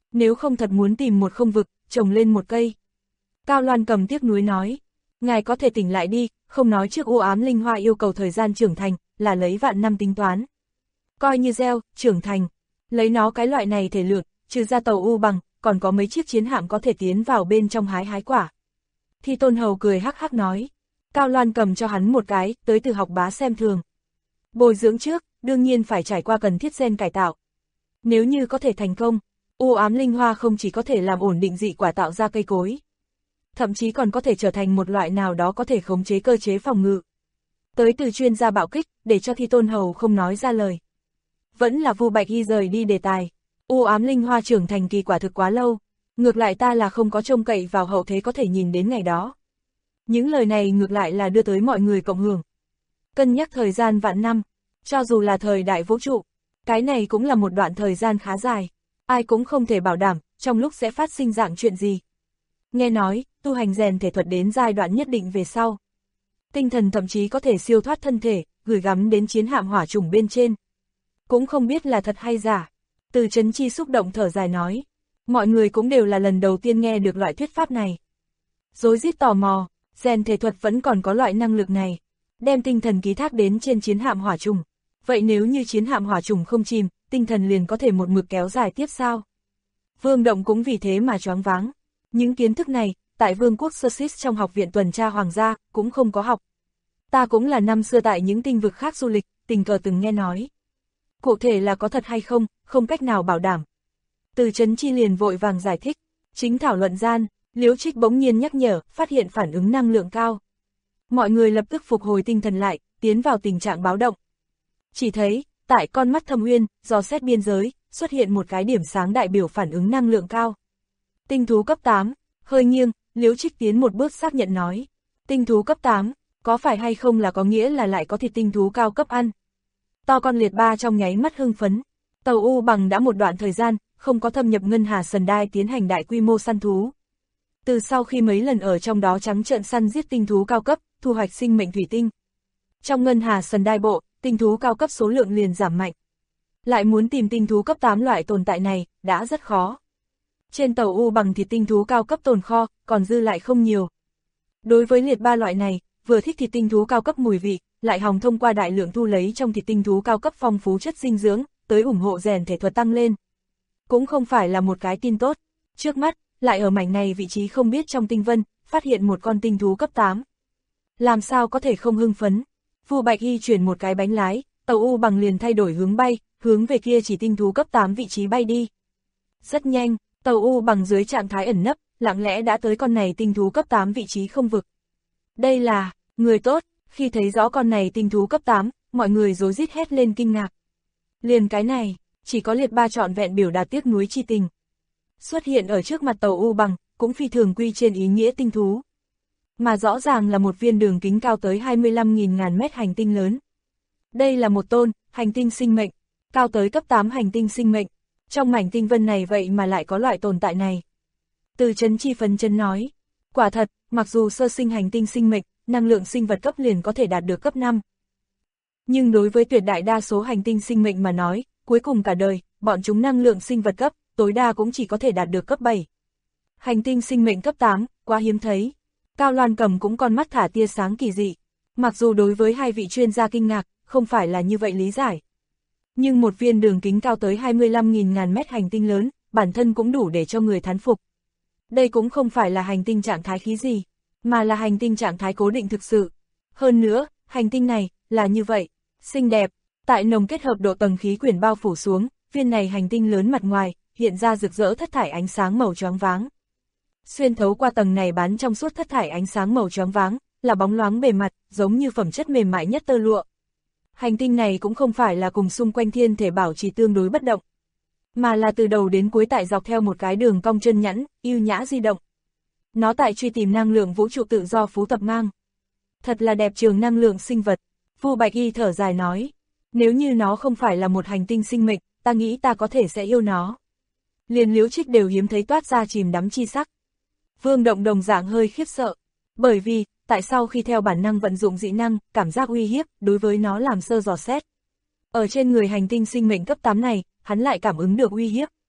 nếu không thật muốn tìm một không vực, trồng lên một cây. Cao Loan Cầm tiếc nuối nói, ngài có thể tỉnh lại đi, không nói trước u ám linh hoa yêu cầu thời gian trưởng thành, là lấy vạn năm tính toán. Coi như gieo, trưởng thành, lấy nó cái loại này thể lượng, trừ ra tàu u bằng, còn có mấy chiếc chiến hạm có thể tiến vào bên trong hái quả. Thi Tôn Hầu cười hắc hắc nói, Cao Loan Cầm cho hắn một cái, tới từ học bá xem thường. Bồi dưỡng trước, đương nhiên phải trải qua cần thiết gen cải tạo. Nếu như có thể thành công, u ám linh hoa không chỉ có thể làm ổn định dị quả tạo ra cây cối, thậm chí còn có thể trở thành một loại nào đó có thể khống chế cơ chế phòng ngự. Tới từ chuyên gia bạo kích, để cho Thi Tôn Hầu không nói ra lời. Vẫn là Vu Bạch Y rời đi đề tài. U ám linh hoa trưởng thành kỳ quả thực quá lâu, ngược lại ta là không có trông cậy vào hậu thế có thể nhìn đến ngày đó. Những lời này ngược lại là đưa tới mọi người cộng hưởng. Cân nhắc thời gian vạn năm, cho dù là thời đại vũ trụ, cái này cũng là một đoạn thời gian khá dài, ai cũng không thể bảo đảm trong lúc sẽ phát sinh dạng chuyện gì. Nghe nói, tu hành rèn thể thuật đến giai đoạn nhất định về sau, tinh thần thậm chí có thể siêu thoát thân thể, gửi gắm đến chiến hạm hỏa trùng bên trên. Cũng không biết là thật hay giả. Từ Chấn Chi xúc động thở dài nói, mọi người cũng đều là lần đầu tiên nghe được loại thuyết pháp này. Rối rít tò mò, rèn thể thuật vẫn còn có loại năng lực này, đem tinh thần ký thác đến trên chiến hạm hỏa trùng. Vậy nếu như chiến hạm hỏa trùng không chìm, tinh thần liền có thể một mực kéo dài tiếp sao? Vương Động cũng vì thế mà choáng váng. Những kiến thức này, tại Vương quốc Sussex trong học viện tuần tra hoàng gia, cũng không có học. Ta cũng là năm xưa tại những tinh vực khác du lịch, tình cờ từng nghe nói. Cụ thể là có thật hay không, không cách nào bảo đảm. Từ Chấn Chi liền vội vàng giải thích, chính thảo luận gian, Liễu Trích bỗng nhiên nhắc nhở, phát hiện phản ứng năng lượng cao. Mọi người lập tức phục hồi tinh thần lại, tiến vào tình trạng báo động. Chỉ thấy, tại con mắt thâm uyên, dò xét biên giới, xuất hiện một cái điểm sáng đại biểu phản ứng năng lượng cao. Tinh thú cấp 8, hơi nghiêng, Liễu Trích tiến một bước xác nhận nói. Tinh thú cấp 8, có phải hay không là có nghĩa là lại có thịt tinh thú cao cấp ăn? To con liệt ba trong nháy mắt hưng phấn. Tàu U Bằng đã một đoạn thời gian, không có thâm nhập Ngân Hà Sần Đai tiến hành đại quy mô săn thú. Từ sau khi mấy lần ở trong đó trắng trợn săn giết tinh thú cao cấp, thu hoạch sinh mệnh thủy tinh. Trong Ngân Hà Sần Đai bộ, tinh thú cao cấp số lượng liền giảm mạnh. Lại muốn tìm tinh thú cấp 8 loại tồn tại này, đã rất khó. Trên tàu U Bằng thịt tinh thú cao cấp tồn kho, còn dư lại không nhiều. Đối với liệt ba loại này, vừa thích thịt tinh thú cao cấp mùi vị, lại hòng thông qua đại lượng thu lấy trong thịt tinh thú cao cấp phong phú chất dinh dưỡng, tới ủng hộ rèn thể thuật tăng lên. Cũng không phải là một cái tin tốt. Trước mắt, lại ở mảnh này vị trí không biết trong tinh vân, phát hiện một con tinh thú cấp 8. Làm sao có thể không hưng phấn? Vu Bạch Y chuyển một cái bánh lái, tàu U Bằng liền thay đổi hướng bay, hướng về kia chỉ tinh thú cấp 8 vị trí bay đi. Rất nhanh, tàu U Bằng dưới trạng thái ẩn nấp, lặng lẽ đã tới con này tinh thú cấp 8 vị trí không vực. Đây là, người tốt, khi thấy rõ con này tinh thú cấp 8, mọi người rối rít hét lên kinh ngạc. Liền cái này, chỉ có liệt ba trọn vẹn biểu đạt tiếc nuối chi tình. Xuất hiện ở trước mặt tàu U Bằng, cũng phi thường quy trên ý nghĩa tinh thú. Mà rõ ràng là một viên đường kính cao tới 25.000 mét hành tinh lớn. Đây là một tôn, hành tinh sinh mệnh, cao tới cấp 8 hành tinh sinh mệnh. Trong mảnh tinh vân này vậy mà lại có loại tồn tại này. Từ Chấn Chi phấn chấn nói, quả thật, mặc dù sơ sinh hành tinh sinh mệnh, năng lượng sinh vật cấp liền có thể đạt được cấp 5. Nhưng đối với tuyệt đại đa số hành tinh sinh mệnh mà nói, cuối cùng cả đời, bọn chúng năng lượng sinh vật cấp, tối đa cũng chỉ có thể đạt được cấp 7. Hành tinh sinh mệnh cấp 8, quá hiếm thấy. Cao Loan Cầm cũng con mắt thả tia sáng kỳ dị. Mặc dù đối với hai vị chuyên gia kinh ngạc, không phải là như vậy lý giải. Nhưng một viên đường kính cao tới 25.000 mét hành tinh lớn, bản thân cũng đủ để cho người thán phục. Đây cũng không phải là hành tinh trạng thái khí gì, mà là hành tinh trạng thái cố định thực sự. Hơn nữa, hành tinh này, là như vậy, xinh đẹp, tại nồng kết hợp độ tầng khí quyển bao phủ xuống, viên này hành tinh lớn mặt ngoài, hiện ra rực rỡ thất thải ánh sáng màu choáng váng. Xuyên thấu qua tầng này bán trong suốt thất thải ánh sáng màu choáng váng, là bóng loáng bề mặt, giống như phẩm chất mềm mại nhất tơ lụa. Hành tinh này cũng không phải là cùng xung quanh thiên thể bảo trì tương đối bất động, mà là từ đầu đến cuối tại dọc theo một cái đường cong chân nhẵn, yêu nhã di động. Nó tại truy tìm năng lượng vũ trụ tự do phú tập mang. Thật là đẹp trường năng lượng sinh vật. Vu Bạch Y thở dài nói, nếu như nó không phải là một hành tinh sinh mệnh, ta nghĩ ta có thể sẽ yêu nó. Liền Liễu Trích đều hiếm thấy toát ra chìm đắm chi sắc. Vương Động đồng dạng hơi khiếp sợ, bởi vì, tại sao khi theo bản năng vận dụng dị năng, cảm giác uy hiếp, đối với nó làm sơ dò xét. Ở trên người hành tinh sinh mệnh cấp 8 này, hắn lại cảm ứng được uy hiếp.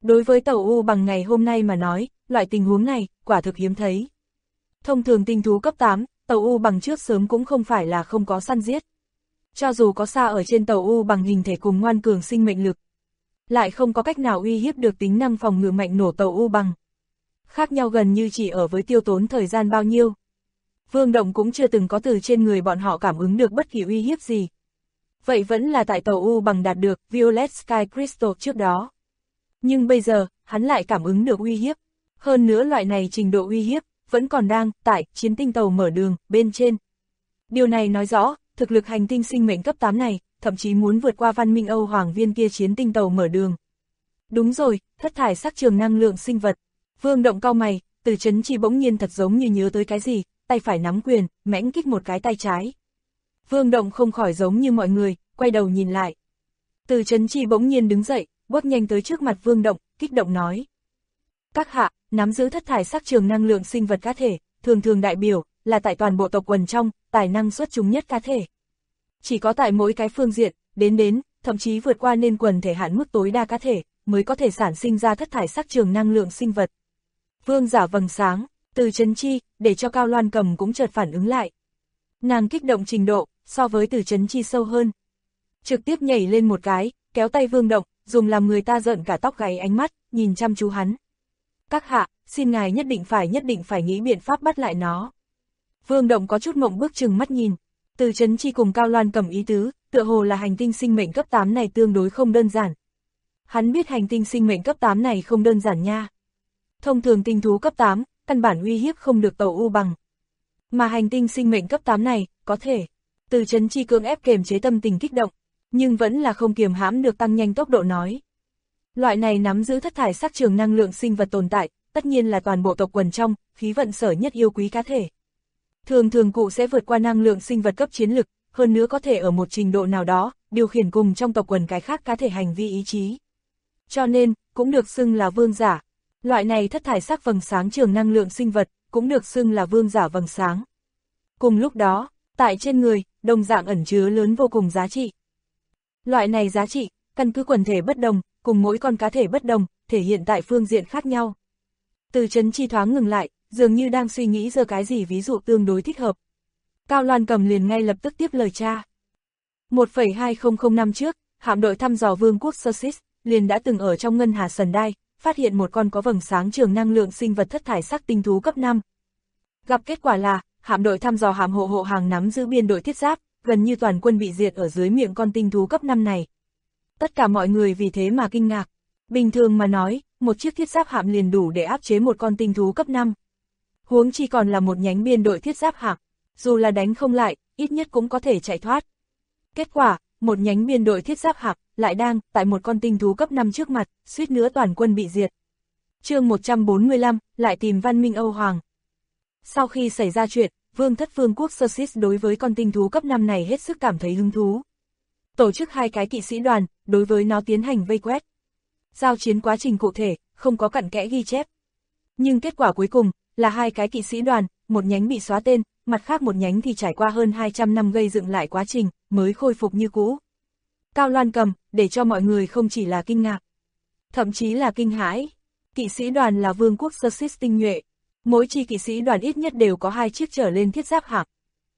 Đối với tàu U bằng ngày hôm nay mà nói, loại tình huống này, quả thực hiếm thấy. Thông thường tinh thú cấp 8, tàu U bằng trước sớm cũng không phải là không có săn giết. Cho dù có xa ở trên tàu U bằng hình thể cùng ngoan cường sinh mệnh lực, lại không có cách nào uy hiếp được tính năng phòng ngự mạnh nổ tàu U bằng. Khác nhau gần như chỉ ở với tiêu tốn thời gian bao nhiêu. Vương Động cũng chưa từng có từ trên người bọn họ cảm ứng được bất kỳ uy hiếp gì. Vậy vẫn là tại tàu U bằng đạt được Violet Sky Crystal trước đó. Nhưng bây giờ, hắn lại cảm ứng được uy hiếp. Hơn nữa loại này trình độ uy hiếp, vẫn còn đang tại chiến tinh tàu mở đường bên trên. Điều này nói rõ, thực lực hành tinh sinh mệnh cấp 8 này, thậm chí muốn vượt qua văn minh Âu Hoàng viên kia chiến tinh tàu mở đường. Đúng rồi, thất thải sắc trường năng lượng sinh vật. Vương Động cau mày, Từ Chấn Chi bỗng nhiên thật giống như nhớ tới cái gì, tay phải nắm quyền, mãnh kích một cái tay trái. Vương Động không khỏi giống như mọi người, quay đầu nhìn lại. Từ Chấn Chi bỗng nhiên đứng dậy, bước nhanh tới trước mặt Vương Động, kích động nói. Các hạ, nắm giữ thất thải sắc trường năng lượng sinh vật cá thể, thường thường đại biểu, là tại toàn bộ tộc quần trong, tài năng xuất chúng nhất cá thể. Chỉ có tại mỗi cái phương diện, đến, thậm chí vượt qua nên quần thể hạn mức tối đa cá thể, mới có thể sản sinh ra thất thải sắc trường năng lượng sinh vật. Vương giả vầng sáng, Từ Chấn Chi, để cho Cao Loan Cầm cũng chợt phản ứng lại. Nàng kích động trình độ, so với Từ Chấn Chi sâu hơn. Trực tiếp nhảy lên một cái, kéo tay Vương Động, dùng làm người ta rợn cả tóc gáy ánh mắt, nhìn chăm chú hắn. Các hạ, xin ngài nhất định phải nghĩ biện pháp bắt lại nó. Vương Động có chút mộng bức chừng mắt nhìn. Từ Chấn Chi cùng Cao Loan Cầm ý tứ, tựa hồ là hành tinh sinh mệnh cấp 8 này tương đối không đơn giản. Hắn biết hành tinh sinh mệnh cấp 8 này không đơn giản nha. Thông thường tinh thú cấp 8, căn bản uy hiếp không được tàu U bằng. Mà hành tinh sinh mệnh cấp 8 này, có thể. Từ Chấn Chi cưỡng ép kiềm chế tâm tình kích động, nhưng vẫn là không kiềm hãm được tăng nhanh tốc độ nói. Loại này nắm giữ thất thải sắc trường năng lượng sinh vật tồn tại, tất nhiên là toàn bộ tộc quần trong, khí vận sở nhất yêu quý cá thể. Thường cụ sẽ vượt qua năng lượng sinh vật cấp chiến lực, hơn nữa có thể ở một trình độ nào đó, điều khiển cùng trong tộc quần cái khác cá thể hành vi ý chí. Cho nên, cũng được xưng là vương giả. Loại này thất thải sắc vầng sáng trường năng lượng sinh vật, cũng được xưng là vương giả vầng sáng. Cùng lúc đó, tại trên người, đồng dạng ẩn chứa lớn vô cùng giá trị. Loại này giá trị, căn cứ quần thể bất đồng, cùng mỗi con cá thể bất đồng, thể hiện tại phương diện khác nhau. Từ Chấn Chi thoáng ngừng lại, dường như đang suy nghĩ giờ cái gì ví dụ tương đối thích hợp. Cao Loan Cầm liền ngay lập tức tiếp lời cha. 1,2005 năm trước, hạm đội thăm dò vương quốc Sussex, liền đã từng ở trong ngân hà Sần Đai, phát hiện một con có vầng sáng trường năng lượng sinh vật thất thải sắc tinh thú cấp 5. Gặp kết quả là, hạm đội thăm dò hạm hộ hàng nắm giữ biên đội thiết giáp, gần như toàn quân bị diệt ở dưới miệng con tinh thú cấp 5 này. Tất cả mọi người vì thế mà kinh ngạc. Bình thường mà nói, một chiếc thiết giáp hạm liền đủ để áp chế một con tinh thú cấp 5. Huống chi còn là một nhánh biên đội thiết giáp hạm, dù là đánh không lại, ít nhất cũng có thể chạy thoát. Kết quả, một nhánh biên đội thiết giáp hạm lại đang tại một con tinh thú cấp 5 trước mặt, suýt nữa toàn quân bị diệt. Chương 145, lại tìm văn minh Âu Hoàng. Sau khi xảy ra chuyện, vương thất vương quốc Sussex đối với con tinh thú cấp 5 này hết sức cảm thấy hứng thú. Tổ chức 2 cái kỵ sĩ đoàn, đối với nó tiến hành vây quét. Giao chiến quá trình cụ thể, không có cặn kẽ ghi chép. Nhưng kết quả cuối cùng, là 2 cái kỵ sĩ đoàn, một nhánh bị xóa tên, mặt khác một nhánh thì trải qua hơn 200 năm gây dựng lại quá trình, mới khôi phục như cũ. Cao Loan Cầm, để cho mọi người không chỉ là kinh ngạc, thậm chí là kinh hãi. Kỵ sĩ đoàn là vương quốc Sussex tinh nhuệ. Mỗi chi kỵ sĩ đoàn ít nhất đều có 2 chiếc trở lên thiết giáp hạm.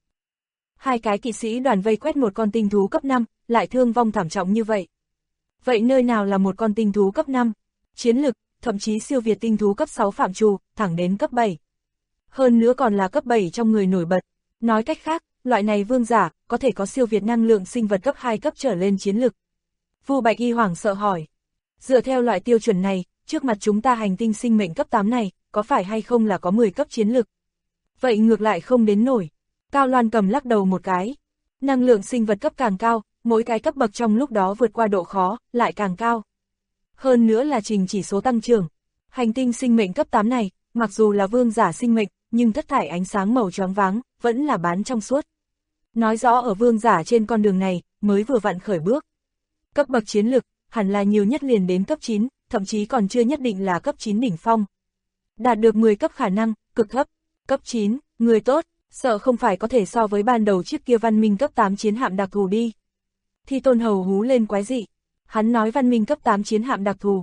2 cái kỵ sĩ đoàn vây quét một con tinh thú cấp 5, lại thương vong thảm trọng như vậy. Vậy nơi nào là một con tinh thú cấp 5? Chiến lực, thậm chí siêu việt tinh thú cấp 6 phạm trù, thẳng đến cấp 7. Hơn nữa còn là cấp 7 trong người nổi bật. Nói cách khác, loại này vương giả, có thể có siêu việt năng lượng sinh vật cấp 2 cấp trở lên chiến lực. Vu Bạch Y hoảng sợ hỏi. Dựa theo loại tiêu chuẩn này, trước mặt chúng ta hành tinh sinh mệnh cấp 8 này, có phải hay không là có 10 cấp chiến lực? Vậy ngược lại không đến nổi. Cao Loan Cầm lắc đầu một cái. Năng lượng sinh vật cấp càng cao, mỗi cái cấp bậc trong lúc đó vượt qua độ khó, lại càng cao. Hơn nữa là trình chỉ số tăng trưởng. Hành tinh sinh mệnh cấp 8 này, mặc dù là vương giả sinh mệnh, nhưng thất thải ánh sáng màu choáng váng, vẫn là bán trong suốt. Nói rõ ở vương giả trên con đường này, mới vừa vặn khởi bước. Cấp bậc chiến lực, hẳn là nhiều nhất liền đến cấp 9, thậm chí còn chưa nhất định là cấp 9 đỉnh phong. Đạt được 10 cấp khả năng, cực thấp. Cấp 9, người tốt, sợ không phải có thể so với ban đầu chiếc kia văn minh cấp 8 chiến hạm đặc thù đi. Thi Tôn Hầu hú lên quái dị. Hắn nói văn minh cấp 8 chiến hạm đặc thù.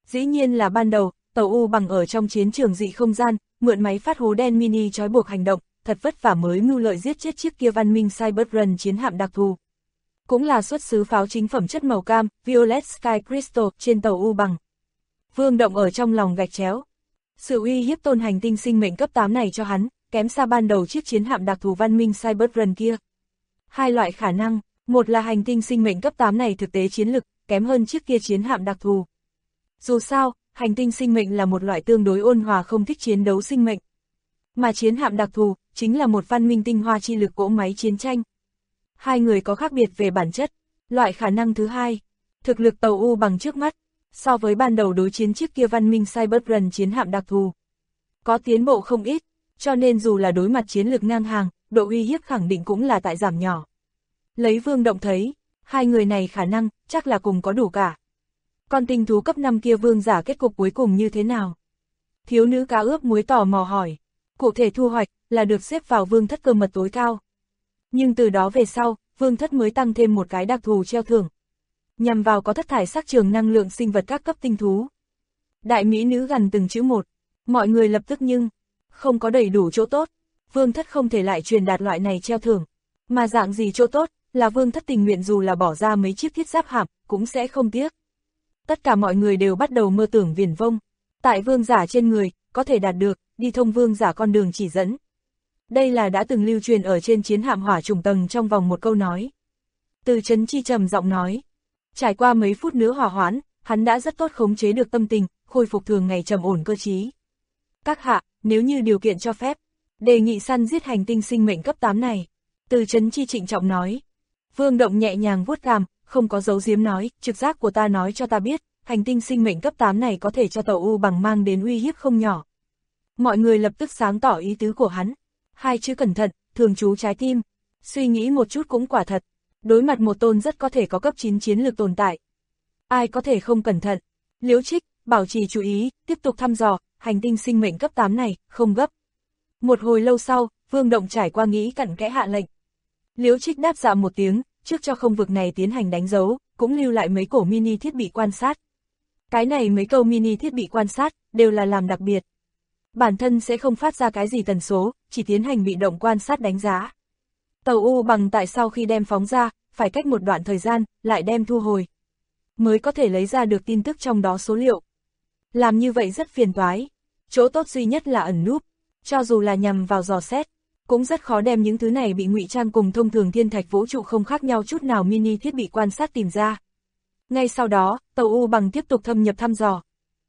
Dĩ nhiên là ban đầu, tàu U Bằng ở trong chiến trường dị không gian, mượn máy phát hố đen mini trói buộc hành động, thật vất vả mới mưu lợi giết chết chiếc kia văn minh Cyberrun chiến hạm đặc thù. Cũng là xuất xứ pháo chính phẩm chất màu cam, Violet Sky Crystal trên tàu U Bằng. Vương Động ở trong lòng gạch chéo. Sự uy hiếp tôn hành tinh sinh mệnh cấp 8 này cho hắn, kém xa ban đầu chiếc chiến hạm đặc thù văn minh Cyberrun kia. Hai loại khả năng, một là hành tinh sinh mệnh cấp 8 này thực tế chiến lực, kém hơn chiếc kia chiến hạm đặc thù. Dù sao, hành tinh sinh mệnh là một loại tương đối ôn hòa không thích chiến đấu sinh mệnh. Mà chiến hạm đặc thù, chính là một văn minh tinh hoa chi lực cỗ máy chiến tranh. Hai người có khác biệt về bản chất. Loại khả năng thứ hai, thực lực tàu U Bằng trước mắt, so với ban đầu đối chiến chiếc kia văn minh Cyberrun chiến hạm đặc thù, có tiến bộ không ít, cho nên dù là đối mặt chiến lực ngang hàng, độ uy hiếp khẳng định cũng là tại giảm nhỏ. Lấy Vương Động thấy, hai người này khả năng, chắc là cùng có đủ cả. Con tinh thú cấp 5 kia vương giả kết cục cuối cùng như thế nào? Thiếu nữ cá ướp muối tò mò hỏi. Cụ thể thu hoạch, là được xếp vào vương thất cơ mật tối cao. Nhưng từ đó về sau, vương thất mới tăng thêm một cái đặc thù treo thưởng. Nhằm vào có thất thải sắc trường năng lượng sinh vật các cấp tinh thú. Đại mỹ nữ gần từng chữ một. Mọi người lập tức nhưng, không có đầy đủ chỗ tốt. Vương thất không thể lại truyền đạt loại này treo thưởng. Mà dạng gì chỗ tốt, là vương thất tình nguyện dù là bỏ ra mấy chiếc thiết giáp hạm, cũng sẽ không tiếc. Tất cả mọi người đều bắt đầu mơ tưởng viển vông. Tại vương giả trên người, có thể đạt được, đi thông vương giả con đường chỉ dẫn. Đây là đã từng lưu truyền ở trên chiến hạm hỏa trùng tầng trong vòng một câu nói. Từ Chấn Chi trầm giọng nói. Trải qua mấy phút nữa hỏa hoãn, hắn đã rất tốt khống chế được tâm tình, khôi phục thường ngày trầm ổn cơ trí. Các hạ, nếu như điều kiện cho phép, đề nghị săn giết hành tinh sinh mệnh cấp 8 này. Từ Chấn Chi trịnh trọng nói. Vương Động nhẹ nhàng vuốt cằm, không có giấu giếm nói, trực giác của ta nói cho ta biết, hành tinh sinh mệnh cấp 8 này có thể cho tàu U Bằng mang đến uy hiếp không nhỏ. Mọi người lập tức sáng tỏ ý tứ của hắn. Hai chữ cẩn thận, thường trú trái tim. Suy nghĩ một chút cũng quả thật. Đối mặt một tôn rất có thể có cấp 9 chiến lược tồn tại. Ai có thể không cẩn thận. Liễu Trích, bảo trì chú ý, tiếp tục thăm dò, hành tinh sinh mệnh cấp 8 này, không gấp. Một hồi lâu sau, Vương Động trải qua nghĩ cặn kẽ hạ lệnh. Liễu Trích đáp dạ một tiếng, trước cho không vực này tiến hành đánh dấu, cũng lưu lại mấy cổ mini thiết bị quan sát. Cái này mấy câu mini thiết bị quan sát, đều là làm đặc biệt. Bản thân sẽ không phát ra cái gì tần số, chỉ tiến hành bị động quan sát đánh giá. Tàu U Bằng tại sau khi đem phóng ra, phải cách một đoạn thời gian, lại đem thu hồi. Mới có thể lấy ra được tin tức trong đó số liệu. Làm như vậy rất phiền toái. Chỗ tốt duy nhất là ẩn núp, cho dù là nhằm vào dò xét, cũng rất khó đem những thứ này bị ngụy trang cùng thông thường thiên thạch vũ trụ không khác nhau chút nào mini thiết bị quan sát tìm ra. Ngay sau đó, tàu U Bằng tiếp tục thâm nhập thăm dò.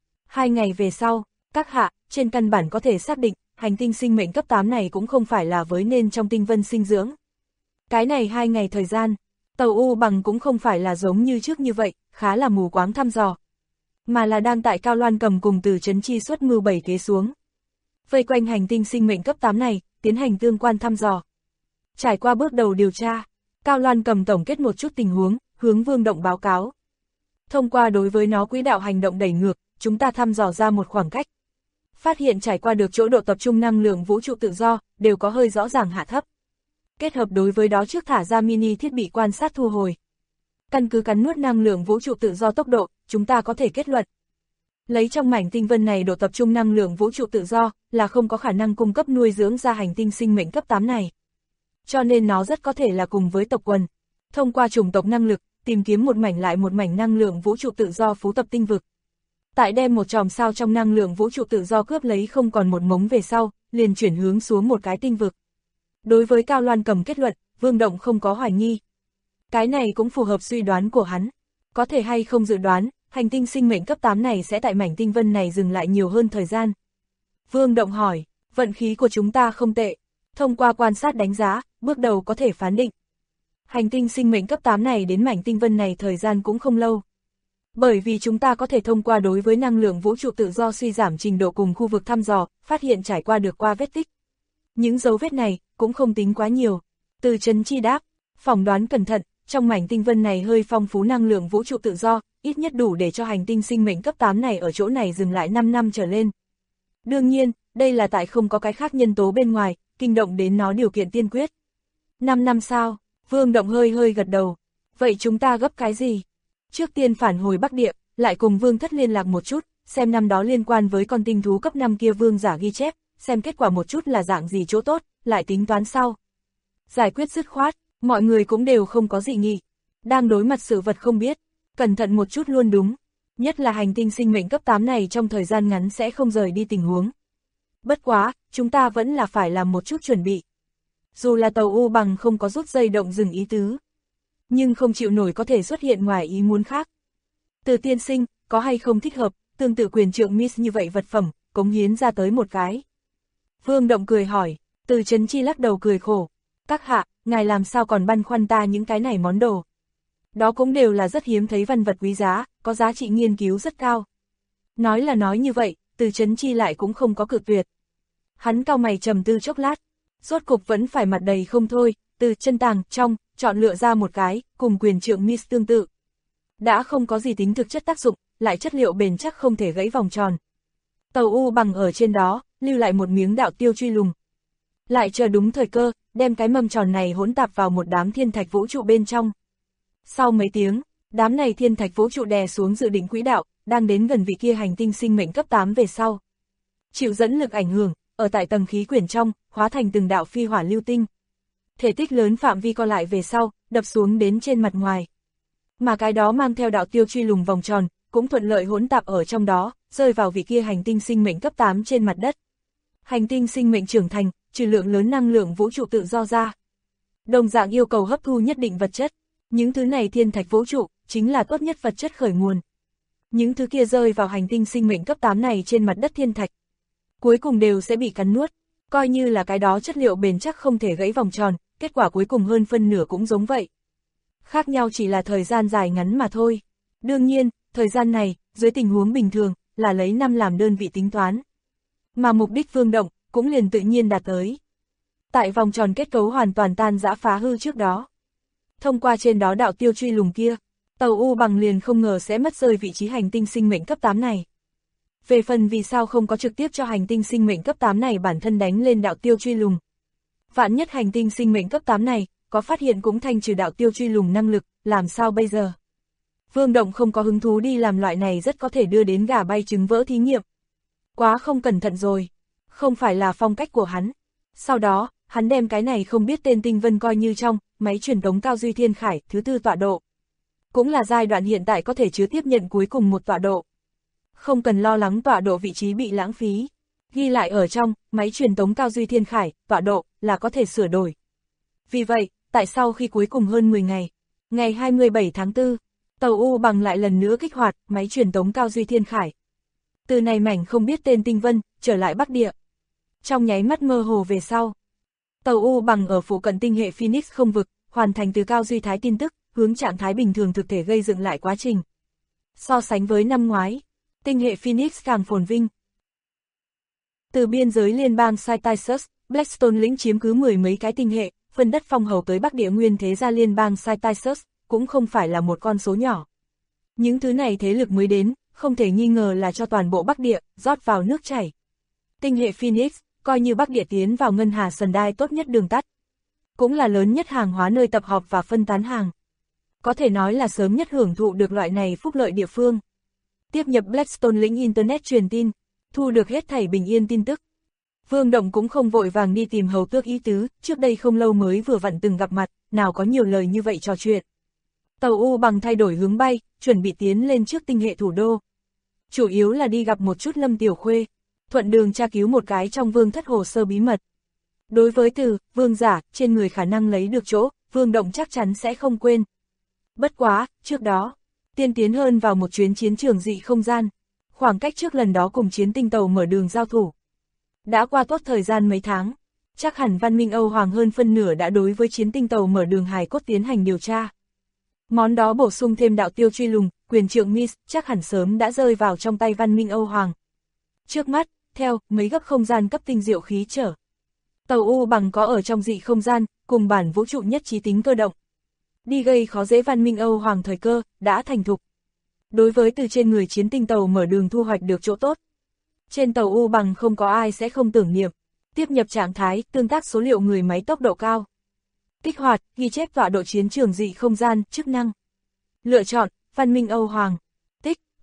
2 ngày về sau, các hạ, trên căn bản có thể xác định, hành tinh sinh mệnh cấp 8 này cũng không phải là với nên trong tinh vân sinh dưỡng. Cái này 2 ngày thời gian, tàu U Bằng cũng không phải là giống như trước như vậy, khá là mù quáng thăm dò. Mà là đang tại Cao Loan Cầm cùng Từ Chấn Chi xuất mưu 7 kế xuống. Vây quanh hành tinh sinh mệnh cấp 8 này, tiến hành tương quan thăm dò. Trải qua bước đầu điều tra, Cao Loan Cầm tổng kết một chút tình huống, hướng Vương Động báo cáo. Thông qua đối với nó quỹ đạo hành động đẩy ngược, chúng ta thăm dò ra một khoảng cách. Phát hiện trải qua được chỗ độ tập trung năng lượng vũ trụ tự do, đều có hơi rõ ràng hạ thấp. Kết hợp đối với đó trước thả ra mini thiết bị quan sát thu hồi. Căn cứ cắn nuốt năng lượng vũ trụ tự do tốc độ, chúng ta có thể kết luận. Lấy trong mảnh tinh vân này độ tập trung năng lượng vũ trụ tự do, là không có khả năng cung cấp nuôi dưỡng ra hành tinh sinh mệnh cấp 8 này. Cho nên nó rất có thể là cùng với tộc quần. Thông qua chủng tộc năng lực, tìm kiếm một mảnh lại một mảnh năng lượng vũ trụ tự do phú tập tinh vực. Tại đem một chòm sao trong năng lượng vũ trụ tự do cướp lấy không còn một mống về sau, liền chuyển hướng xuống một cái tinh vực. Đối với Cao Loan Cầm kết luận, Vương Động không có hoài nghi. Cái này cũng phù hợp suy đoán của hắn. Có thể hay không dự đoán, hành tinh sinh mệnh cấp 8 này sẽ tại mảnh tinh vân này dừng lại nhiều hơn thời gian. Vương Động hỏi, vận khí của chúng ta không tệ. Thông qua quan sát đánh giá, bước đầu có thể phán định. Hành tinh sinh mệnh cấp 8 này đến mảnh tinh vân này thời gian cũng không lâu. Bởi vì chúng ta có thể thông qua đối với năng lượng vũ trụ tự do suy giảm trình độ cùng khu vực thăm dò, phát hiện trải qua được qua vết tích. Những dấu vết này, cũng không tính quá nhiều. Từ Chấn Chi đáp, phỏng đoán cẩn thận, trong mảnh tinh vân này hơi phong phú năng lượng vũ trụ tự do, ít nhất đủ để cho hành tinh sinh mệnh cấp 8 này ở chỗ này dừng lại 5 năm trở lên. Đương nhiên, đây là tại không có cái khác nhân tố bên ngoài, kinh động đến nó điều kiện tiên quyết. 5 năm sao? Vương Động hơi gật đầu. Vậy chúng ta gấp cái gì? Trước tiên phản hồi Bắc Địa, lại cùng vương thất liên lạc một chút, xem năm đó liên quan với con tinh thú cấp 5 kia vương giả ghi chép, xem kết quả một chút là dạng gì chỗ tốt, lại tính toán sau. Giải quyết dứt khoát, mọi người cũng đều không có dị nghị. Đang đối mặt sự vật không biết, cẩn thận một chút luôn đúng. Nhất là hành tinh sinh mệnh cấp 8 này trong thời gian ngắn sẽ không rời đi tình huống. Bất quá, chúng ta vẫn là phải làm một chút chuẩn bị. Dù là tàu U bằng không có rút dây động dừng ý tứ, nhưng không chịu nổi có thể xuất hiện ngoài ý muốn khác. Từ tiên sinh, có hay không thích hợp, tương tự quyền trượng Miss như vậy vật phẩm, cống hiến ra tới một cái. Vương Động cười hỏi, Từ Chấn Chi lắc đầu cười khổ. Các hạ, ngài làm sao còn băn khoăn ta những cái này món đồ. Đó cũng đều là rất hiếm thấy văn vật quý giá, có giá trị nghiên cứu rất cao. Nói là nói như vậy, Từ Chấn Chi lại cũng không có cự tuyệt. Hắn cau mày trầm tư chốc lát, rốt cục vẫn phải mặt đầy không thôi, từ chân tàng, trong, chọn lựa ra một cái, cùng quyền trượng Miss tương tự. Đã không có gì tính thực chất tác dụng, lại chất liệu bền chắc không thể gãy vòng tròn. Tàu U bằng ở trên đó, lưu lại một miếng đạo tiêu truy lùng. Lại chờ đúng thời cơ, đem cái mâm tròn này hỗn tạp vào một đám thiên thạch vũ trụ bên trong. Sau mấy tiếng, đám này thiên thạch vũ trụ đè xuống dự định quỹ đạo, đang đến gần vị kia hành tinh sinh mệnh cấp 8 về sau. Chịu dẫn lực ảnh hưởng, ở tại tầng khí quyển trong, hóa thành từng đạo phi hỏa lưu tinh. Thể tích lớn phạm vi co lại về sau, đập xuống đến trên mặt ngoài. Mà cái đó mang theo đạo tiêu truy lùng vòng tròn, cũng thuận lợi hỗn tạp ở trong đó, rơi vào vị kia hành tinh sinh mệnh cấp 8 trên mặt đất. Hành tinh sinh mệnh trưởng thành, trừ lượng lớn năng lượng vũ trụ tự do ra. Đồng dạng yêu cầu hấp thu nhất định vật chất. Những thứ này thiên thạch vũ trụ, chính là tốt nhất vật chất khởi nguồn. Những thứ kia rơi vào hành tinh sinh mệnh cấp 8 này trên mặt đất thiên thạch. Cuối cùng đều sẽ bị cắn nuốt, coi như là cái đó chất liệu bền chắc không thể gãy vòng tròn, kết quả cuối cùng hơn phân nửa cũng giống vậy. Khác nhau chỉ là thời gian dài ngắn mà thôi. Đương nhiên, thời gian này, dưới tình huống bình thường, là lấy năm làm đơn vị tính toán. Mà mục đích Vương Động, cũng liền tự nhiên đạt tới. Tại vòng tròn kết cấu hoàn toàn tan rã phá hư trước đó. Thông qua trên đó đạo tiêu truy lùng kia, tàu U bằng liền không ngờ sẽ mất rơi vị trí hành tinh sinh mệnh cấp 8 này. Về phần vì sao không có trực tiếp cho hành tinh sinh mệnh cấp 8 này bản thân đánh lên đạo tiêu truy lùng. Vạn nhất hành tinh sinh mệnh cấp 8 này, có phát hiện cũng thanh trừ đạo tiêu truy lùng năng lực, làm sao bây giờ? Vương Động không có hứng thú đi làm loại này rất có thể đưa đến gà bay trứng vỡ thí nghiệm. Quá không cẩn thận rồi, không phải là phong cách của hắn. Sau đó, hắn đem cái này không biết tên tinh vân coi như trong máy truyền tống cao duy thiên khải thứ 4 tọa độ. Cũng là giai đoạn hiện tại có thể chứa tiếp nhận cuối cùng một tọa độ. Không cần lo lắng tọa độ vị trí bị lãng phí. Ghi lại ở trong máy truyền tống cao duy thiên khải, tọa độ là có thể sửa đổi. Vì vậy, tại sau khi cuối cùng hơn 10 ngày, ngày 27 tháng 4, tàu U bằng lại lần nữa kích hoạt máy truyền tống cao duy thiên khải. Từ này mảnh không biết tên tinh vân, trở lại Bắc Địa. Trong nháy mắt mơ hồ về sau, tàu U bằng ở phụ cận tinh hệ Phoenix không vực, hoàn thành từ cao duy thái tin tức, hướng trạng thái bình thường thực thể gây dựng lại quá trình. So sánh với năm ngoái, tinh hệ Phoenix càng phồn vinh. Từ biên giới liên bang Cytisus, Blackstone lĩnh chiếm cứ 10 mấy cái tinh hệ, phân đất phong hầu tới Bắc Địa nguyên thế gia liên bang Cytisus, cũng không phải là một con số nhỏ. Những thứ này thế lực mới đến, không thể nghi ngờ là cho toàn bộ Bắc Địa, rót vào nước chảy. Tinh hệ Phoenix, coi như Bắc Địa tiến vào ngân hà sần đai tốt nhất đường tắt. Cũng là lớn nhất hàng hóa nơi tập họp và phân tán hàng. Có thể nói là sớm nhất hưởng thụ được loại này phúc lợi địa phương. Tiếp nhập Blackstone lĩnh Internet truyền tin, thu được hết thảy bình yên tin tức. Vương Động cũng không vội vàng đi tìm hầu tước ý tứ, trước đây không lâu mới vừa vặn từng gặp mặt, nào có nhiều lời như vậy trò chuyện. Tàu U bằng thay đổi hướng bay, chuẩn bị tiến lên trước tinh hệ thủ đô. Chủ yếu là đi gặp một chút Lâm Tiểu Khuê, thuận đường tra cứu một cái trong vương thất hồ sơ bí mật. Đối với từ, vương giả, trên người khả năng lấy được chỗ, Vương Động chắc chắn sẽ không quên. Bất quá, trước đó, tiên tiến hơn vào một chuyến chiến trường dị không gian, khoảng cách trước lần đó cùng chiến tinh tàu mở đường giao thủ. Đã qua tốt thời gian mấy tháng, chắc hẳn văn minh Âu Hoàng hơn phân nửa đã đối với chiến tinh tàu mở đường hài cốt tiến hành điều tra. Món đó bổ sung thêm đạo tiêu truy lùng, quyền trượng Miss, chắc hẳn sớm đã rơi vào trong tay văn minh Âu Hoàng. Trước mắt, theo, mấy gấp không gian cấp tinh diệu khí trở. Tàu U bằng có ở trong dị không gian, cùng bản vũ trụ nhất trí tính cơ động. Đi gây khó dễ văn minh Âu Hoàng thời cơ, đã thành thục. Đối với từ trên người chiến tinh tàu mở đường thu hoạch được chỗ tốt. Trên tàu U bằng không có ai sẽ không tưởng niệm. Tiếp nhập trạng thái, tương tác số liệu người máy tốc độ cao. Kích hoạt, ghi chép tọa độ chiến trường dị không gian, chức năng. Lựa chọn, văn minh Âu Hoàng. Tích,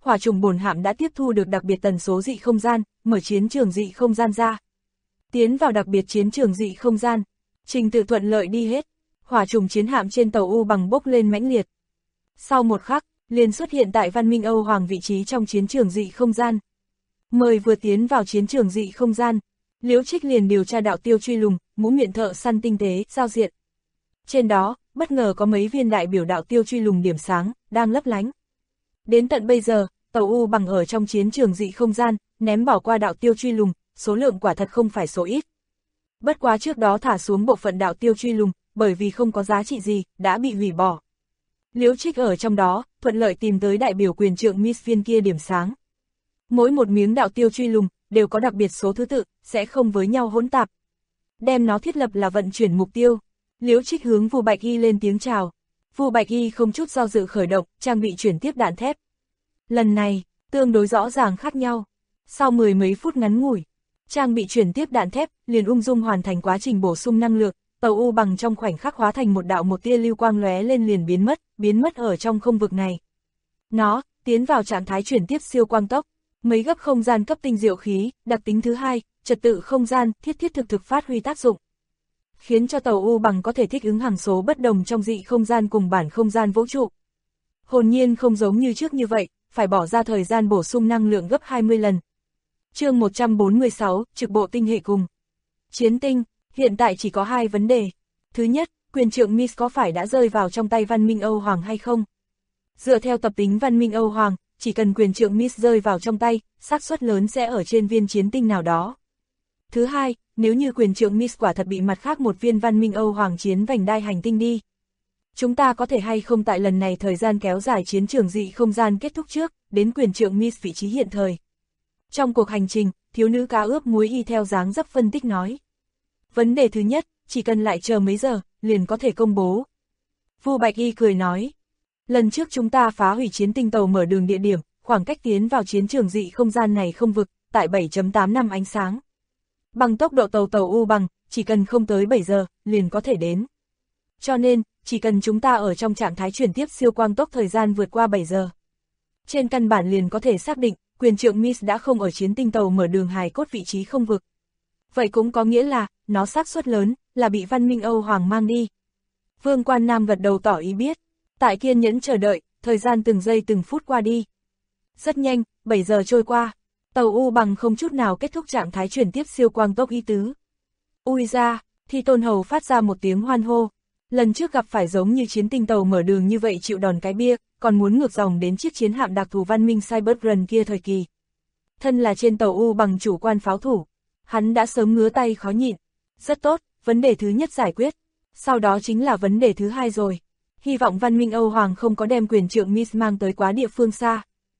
hỏa trùng bổn hạm đã tiếp thu được đặc biệt tần số dị không gian, mở chiến trường dị không gian ra. Tiến vào đặc biệt chiến trường dị không gian, trình tự thuận lợi đi hết, hỏa trùng chiến hạm trên tàu U Bằng bốc lên mãnh liệt. Sau một khắc, liền xuất hiện tại Văn Minh Âu Hoàng vị trí trong chiến trường dị không gian. Mời vừa tiến vào chiến trường dị không gian, Liễu Trích liền điều tra đạo tiêu truy lùng, mũ miệng thợ săn tinh tế, giao diện. Trên đó, bất ngờ có mấy viên đại biểu đạo tiêu truy lùng điểm sáng, đang lấp lánh. Đến tận bây giờ, tàu U Bằng ở trong chiến trường dị không gian, ném bỏ qua đạo tiêu truy lùng, số lượng quả thật không phải số ít. Bất quá trước đó thả xuống bộ phận đạo tiêu truy lùng, bởi vì không có giá trị gì, đã bị hủy bỏ. Liễu Trích ở trong đó, thuận lợi tìm tới đại biểu quyền trượng Miss viên kia điểm sáng. Mỗi một miếng đạo tiêu truy lùng, đều có đặc biệt số thứ tự, sẽ không với nhau hỗn tạp. Đem nó thiết lập là vận chuyển mục tiêu. Liễu Trích hướng Vu Bạch Y lên tiếng chào. Vu Bạch Y không chút do dự khởi động, trang bị chuyển tiếp đạn thép. Lần này, tương đối rõ ràng khác nhau. Sau mười mấy phút ngắn ngủi, trang bị chuyển tiếp đạn thép, liền ung dung hoàn thành quá trình bổ sung năng lượng, tàu U Bằng trong khoảnh khắc hóa thành một đạo một tia lưu quang lóe lên liền biến mất ở trong không vực này. Nó, tiến vào trạng thái chuyển tiếp siêu quang tốc, mấy gấp không gian cấp tinh diệu khí, đặc tính thứ hai, trật tự không gian, thiết thực phát huy tác dụng. Khiến cho tàu U Bằng có thể thích ứng hằng số bất đồng trong dị không gian cùng bản không gian vũ trụ. Hồn nhiên không giống như trước như vậy, phải bỏ ra thời gian bổ sung năng lượng gấp 20 lần. Chương 146, trực bộ tinh hệ cùng chiến tinh, hiện tại chỉ có hai vấn đề. Thứ nhất, quyền trượng Miss có phải đã rơi vào trong tay Văn Minh Âu Hoàng hay không? Dựa theo tập tính Văn Minh Âu Hoàng, chỉ cần quyền trượng Miss rơi vào trong tay, xác suất lớn sẽ ở trên viên chiến tinh nào đó. Thứ hai, nếu như quyền trượng Miss quả thật bị mặt khác một viên Văn Minh Âu Hoàng chiến vành đai hành tinh đi. Chúng ta có thể hay không tại lần này thời gian kéo dài chiến trường dị không gian kết thúc trước, đến quyền trượng Miss vị trí hiện thời. Trong cuộc hành trình, thiếu nữ cá ướp muối y theo dáng dấp phân tích nói. Vấn đề thứ nhất, chỉ cần lại chờ mấy giờ, liền có thể công bố. Vu Bạch Y cười nói. Lần trước chúng ta phá hủy chiến tinh tàu mở đường địa điểm, khoảng cách tiến vào chiến trường dị không gian này không vực, tại 7.8 năm ánh sáng. Bằng tốc độ tàu U Bằng, chỉ cần không tới 7 giờ, liền có thể đến. Cho nên, chỉ cần chúng ta ở trong trạng thái chuyển tiếp siêu quang tốc thời gian vượt qua 7 giờ. Trên căn bản liền có thể xác định, quyền trượng Miss đã không ở chiến tinh tàu mở đường hài cốt vị trí không vực. Vậy cũng có nghĩa là, nó xác suất lớn, là bị Văn Minh Âu Hoàng mang đi. Vương Quan Nam gật đầu tỏ ý biết. Tại kiên nhẫn chờ đợi, thời gian từng giây từng phút qua đi. Rất nhanh, 7 giờ trôi qua. Tàu U Bằng không chút nào kết thúc trạng thái chuyển tiếp siêu quang tốc y tứ. Ui ra, Thi Tôn Hầu phát ra một tiếng hoan hô. Lần trước gặp phải giống như chiến tinh tàu mở đường như vậy chịu đòn cái bia, còn muốn ngược dòng đến chiếc chiến hạm đặc thù văn minh Cyberrun kia thời kỳ. Thân là trên tàu U Bằng chủ quan pháo thủ, hắn đã sớm ngứa tay khó nhịn. Rất tốt, vấn đề thứ nhất giải quyết. Sau đó chính là vấn đề thứ hai rồi. Hy vọng Văn Minh Âu Hoàng không có đem quyền trượng Miss mang tới quá địa phương xa.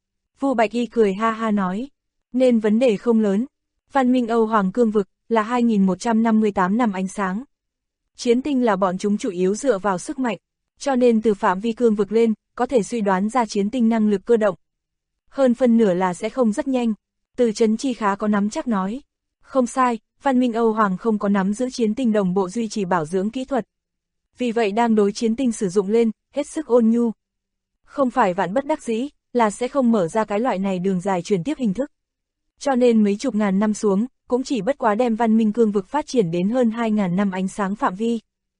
Vu Bạch Y cười ha ha nói. Nên vấn đề không lớn. Văn Minh Âu Hoàng cương vực là 2158 năm ánh sáng. Chiến tinh là bọn chúng chủ yếu dựa vào sức mạnh, cho nên từ phạm vi cương vực lên, có thể suy đoán ra chiến tinh năng lực cơ động. Hơn phân nửa là sẽ không rất nhanh. Từ Trấn Chi khá có nắm chắc nói. Không sai, Văn Minh Âu Hoàng không có nắm giữ chiến tinh đồng bộ duy trì bảo dưỡng kỹ thuật. Vì vậy đang đối chiến tinh sử dụng lên, hết sức ôn nhu. Không phải vạn bất đắc dĩ, là sẽ không mở ra cái loại này đường dài chuyển tiếp hình thức. Cho nên mấy chục ngàn năm xuống, cũng chỉ bất quá đem văn minh cương vực phát triển đến hơn 2.000 năm ánh sáng phạm vi.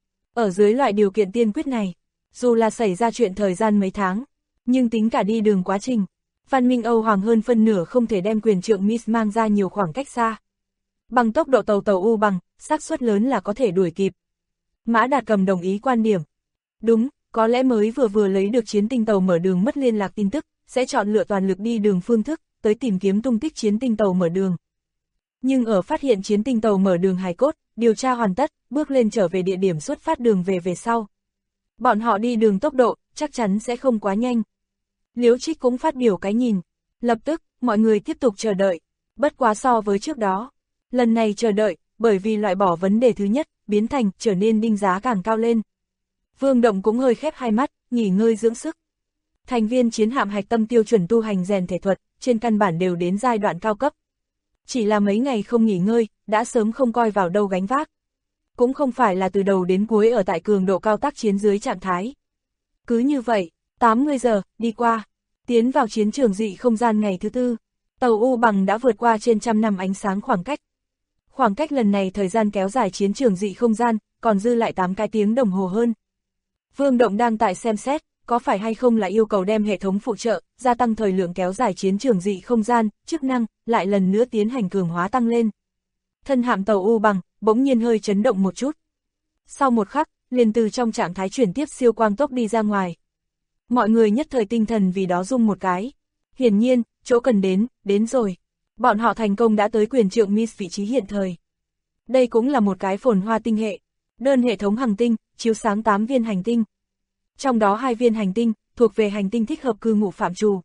Ở dưới loại điều kiện tiên quyết này, dù là xảy ra chuyện thời gian mấy tháng, nhưng tính cả đi đường quá trình, Văn Minh Âu Hoàng hơn phân nửa không thể đem quyền trượng Miss mang ra nhiều khoảng cách xa. Bằng tốc độ tàu U Bằng, xác suất lớn là có thể đuổi kịp. Mã Đạt Cầm đồng ý quan điểm. Đúng, có lẽ mới vừa lấy được chiến tinh tàu mở đường mất liên lạc tin tức, sẽ chọn lựa toàn lực đi đường phương thức, tới tìm kiếm tung tích chiến tinh tàu mở đường. Nhưng ở phát hiện chiến tinh tàu mở đường hài cốt, điều tra hoàn tất, bước lên trở về địa điểm xuất phát đường về sau. Bọn họ đi đường tốc độ, chắc chắn sẽ không quá nhanh. Liễu Trích cũng phát biểu cái nhìn. Lập tức, mọi người tiếp tục chờ đợi. Bất quá so với trước đó. Lần này chờ đợi, bởi vì loại bỏ vấn đề thứ nhất, biến thành, trở nên đinh giá càng cao lên. Vương Động cũng hơi khép hai mắt, nghỉ ngơi dưỡng sức. Thành viên chiến hạm hạch tâm tiêu chuẩn tu hành rèn thể thuật, trên căn bản đều đến giai đoạn cao cấp. Chỉ là mấy ngày không nghỉ ngơi, đã sớm không coi vào đâu gánh vác. Cũng không phải là từ đầu đến cuối ở tại cường độ cao tác chiến dưới trạng thái. Cứ như vậy, 80 giờ, đi qua. Tiến vào chiến trường dị không gian ngày thứ tư, tàu U Bằng đã vượt qua trên 100 năm ánh sáng khoảng cách. Khoảng cách lần này thời gian kéo dài chiến trường dị không gian, còn dư lại 8 cái tiếng đồng hồ hơn. Vương Động đang tại xem xét, có phải hay không là yêu cầu đem hệ thống phụ trợ, gia tăng thời lượng kéo dài chiến trường dị không gian, chức năng, lại lần nữa tiến hành cường hóa tăng lên. Thân hạm tàu U Bằng, bỗng nhiên hơi chấn động một chút. Sau một khắc, liền từ trong trạng thái chuyển tiếp siêu quang tốc đi ra ngoài. Mọi người nhất thời tinh thần vì đó rung một cái. Hiển nhiên, chỗ cần đến rồi. Bọn họ thành công đã tới quyền trượng Miss vị trí hiện thời. Đây cũng là một cái phồn hoa tinh hệ. Đơn hệ thống hành tinh, chiếu sáng 8 viên hành tinh. Trong đó 2 viên hành tinh, thuộc về hành tinh thích hợp cư ngụ phạm trù.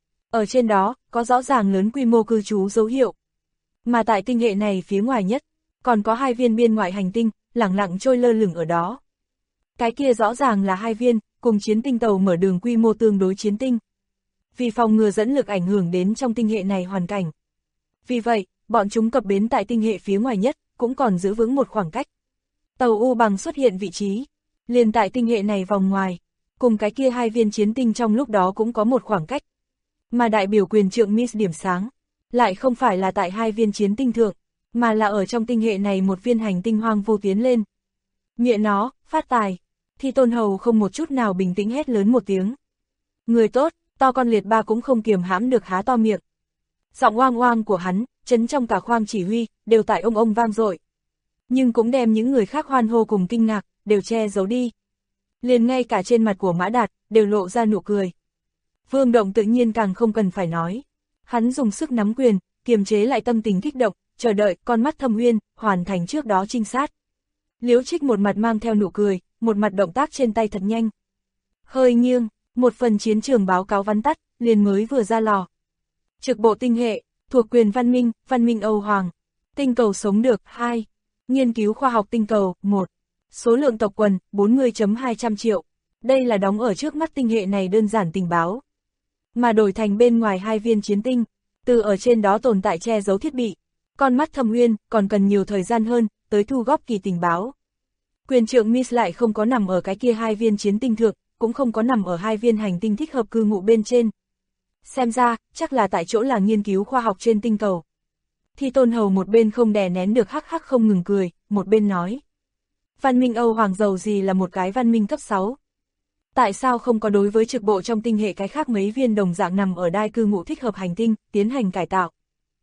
Ở trên đó, có rõ ràng lớn quy mô cư trú dấu hiệu. Mà tại tinh hệ này phía ngoài nhất, còn có 2 viên biên ngoại hành tinh, lẳng lặng trôi lơ lửng ở đó. Cái kia rõ ràng là 2 viên, cùng chiến tinh tàu mở đường quy mô tương đối chiến tinh. Vì phòng ngừa dẫn lực ảnh hưởng đến trong tinh hệ này hoàn cảnh. Vì vậy, bọn chúng cập bến tại tinh hệ phía ngoài nhất, cũng còn giữ vững một khoảng cách. Tàu U Bằng xuất hiện vị trí, liền tại tinh hệ này vòng ngoài, cùng cái kia 2 viên chiến tinh trong lúc đó cũng có một khoảng cách. Mà đại biểu quyền trượng Miss điểm sáng, lại không phải là tại 2 viên chiến tinh thượng, mà là ở trong tinh hệ này một viên hành tinh hoang vô tiến lên. Nghĩa nó, phát tài. Thi Tôn Hầu không một chút nào bình tĩnh hét lớn một tiếng. Người tốt, to con liệt ba cũng không kiềm hãm được há to miệng. Giọng oang oang của hắn, chấn trong cả khoang chỉ huy, đều tại ông vang dội. Nhưng cũng đem những người khác hoan hô cùng kinh ngạc, đều che giấu đi. Liền ngay cả trên mặt của Mã Đạt, đều lộ ra nụ cười. Vương Động tự nhiên càng không cần phải nói. Hắn dùng sức nắm quyền, kiềm chế lại tâm tình kích động, chờ đợi con mắt Thâm Uyên, hoàn thành trước đó trinh sát. Liễu Trích một mặt mang theo nụ cười, một mặt động tác trên tay thật nhanh. Hơi nghiêng, một phần chiến trường báo cáo vắn tắt, liền mới vừa ra lò. Trực bộ tinh hệ, thuộc quyền văn minh Âu Hoàng. Tinh cầu sống được, 2. Nghiên cứu khoa học tinh cầu, 1. Số lượng tộc quần, 40.200 triệu. Đây là đóng ở trước mắt tinh hệ này đơn giản tình báo. Mà đổi thành bên ngoài 2 viên chiến tinh, từ ở trên đó tồn tại che giấu thiết bị. Con mắt Thâm Uyên còn cần nhiều thời gian hơn, tới thu góp kỳ tình báo. Quyền trượng Miss lại không có nằm ở cái kia 2 viên chiến tinh thượng, cũng không có nằm ở 2 viên hành tinh thích hợp cư ngụ bên trên. Xem ra, chắc là tại chỗ là nghiên cứu khoa học trên tinh cầu. Thi Tôn Hầu một bên không đè nén được hắc hắc không ngừng cười, một bên nói. Văn minh Âu Hoàng giàu gì là một cái văn minh cấp 6. Tại sao không có đối với trực bộ trong tinh hệ cái khác mấy viên đồng dạng nằm ở đai cư ngụ thích hợp hành tinh, tiến hành cải tạo.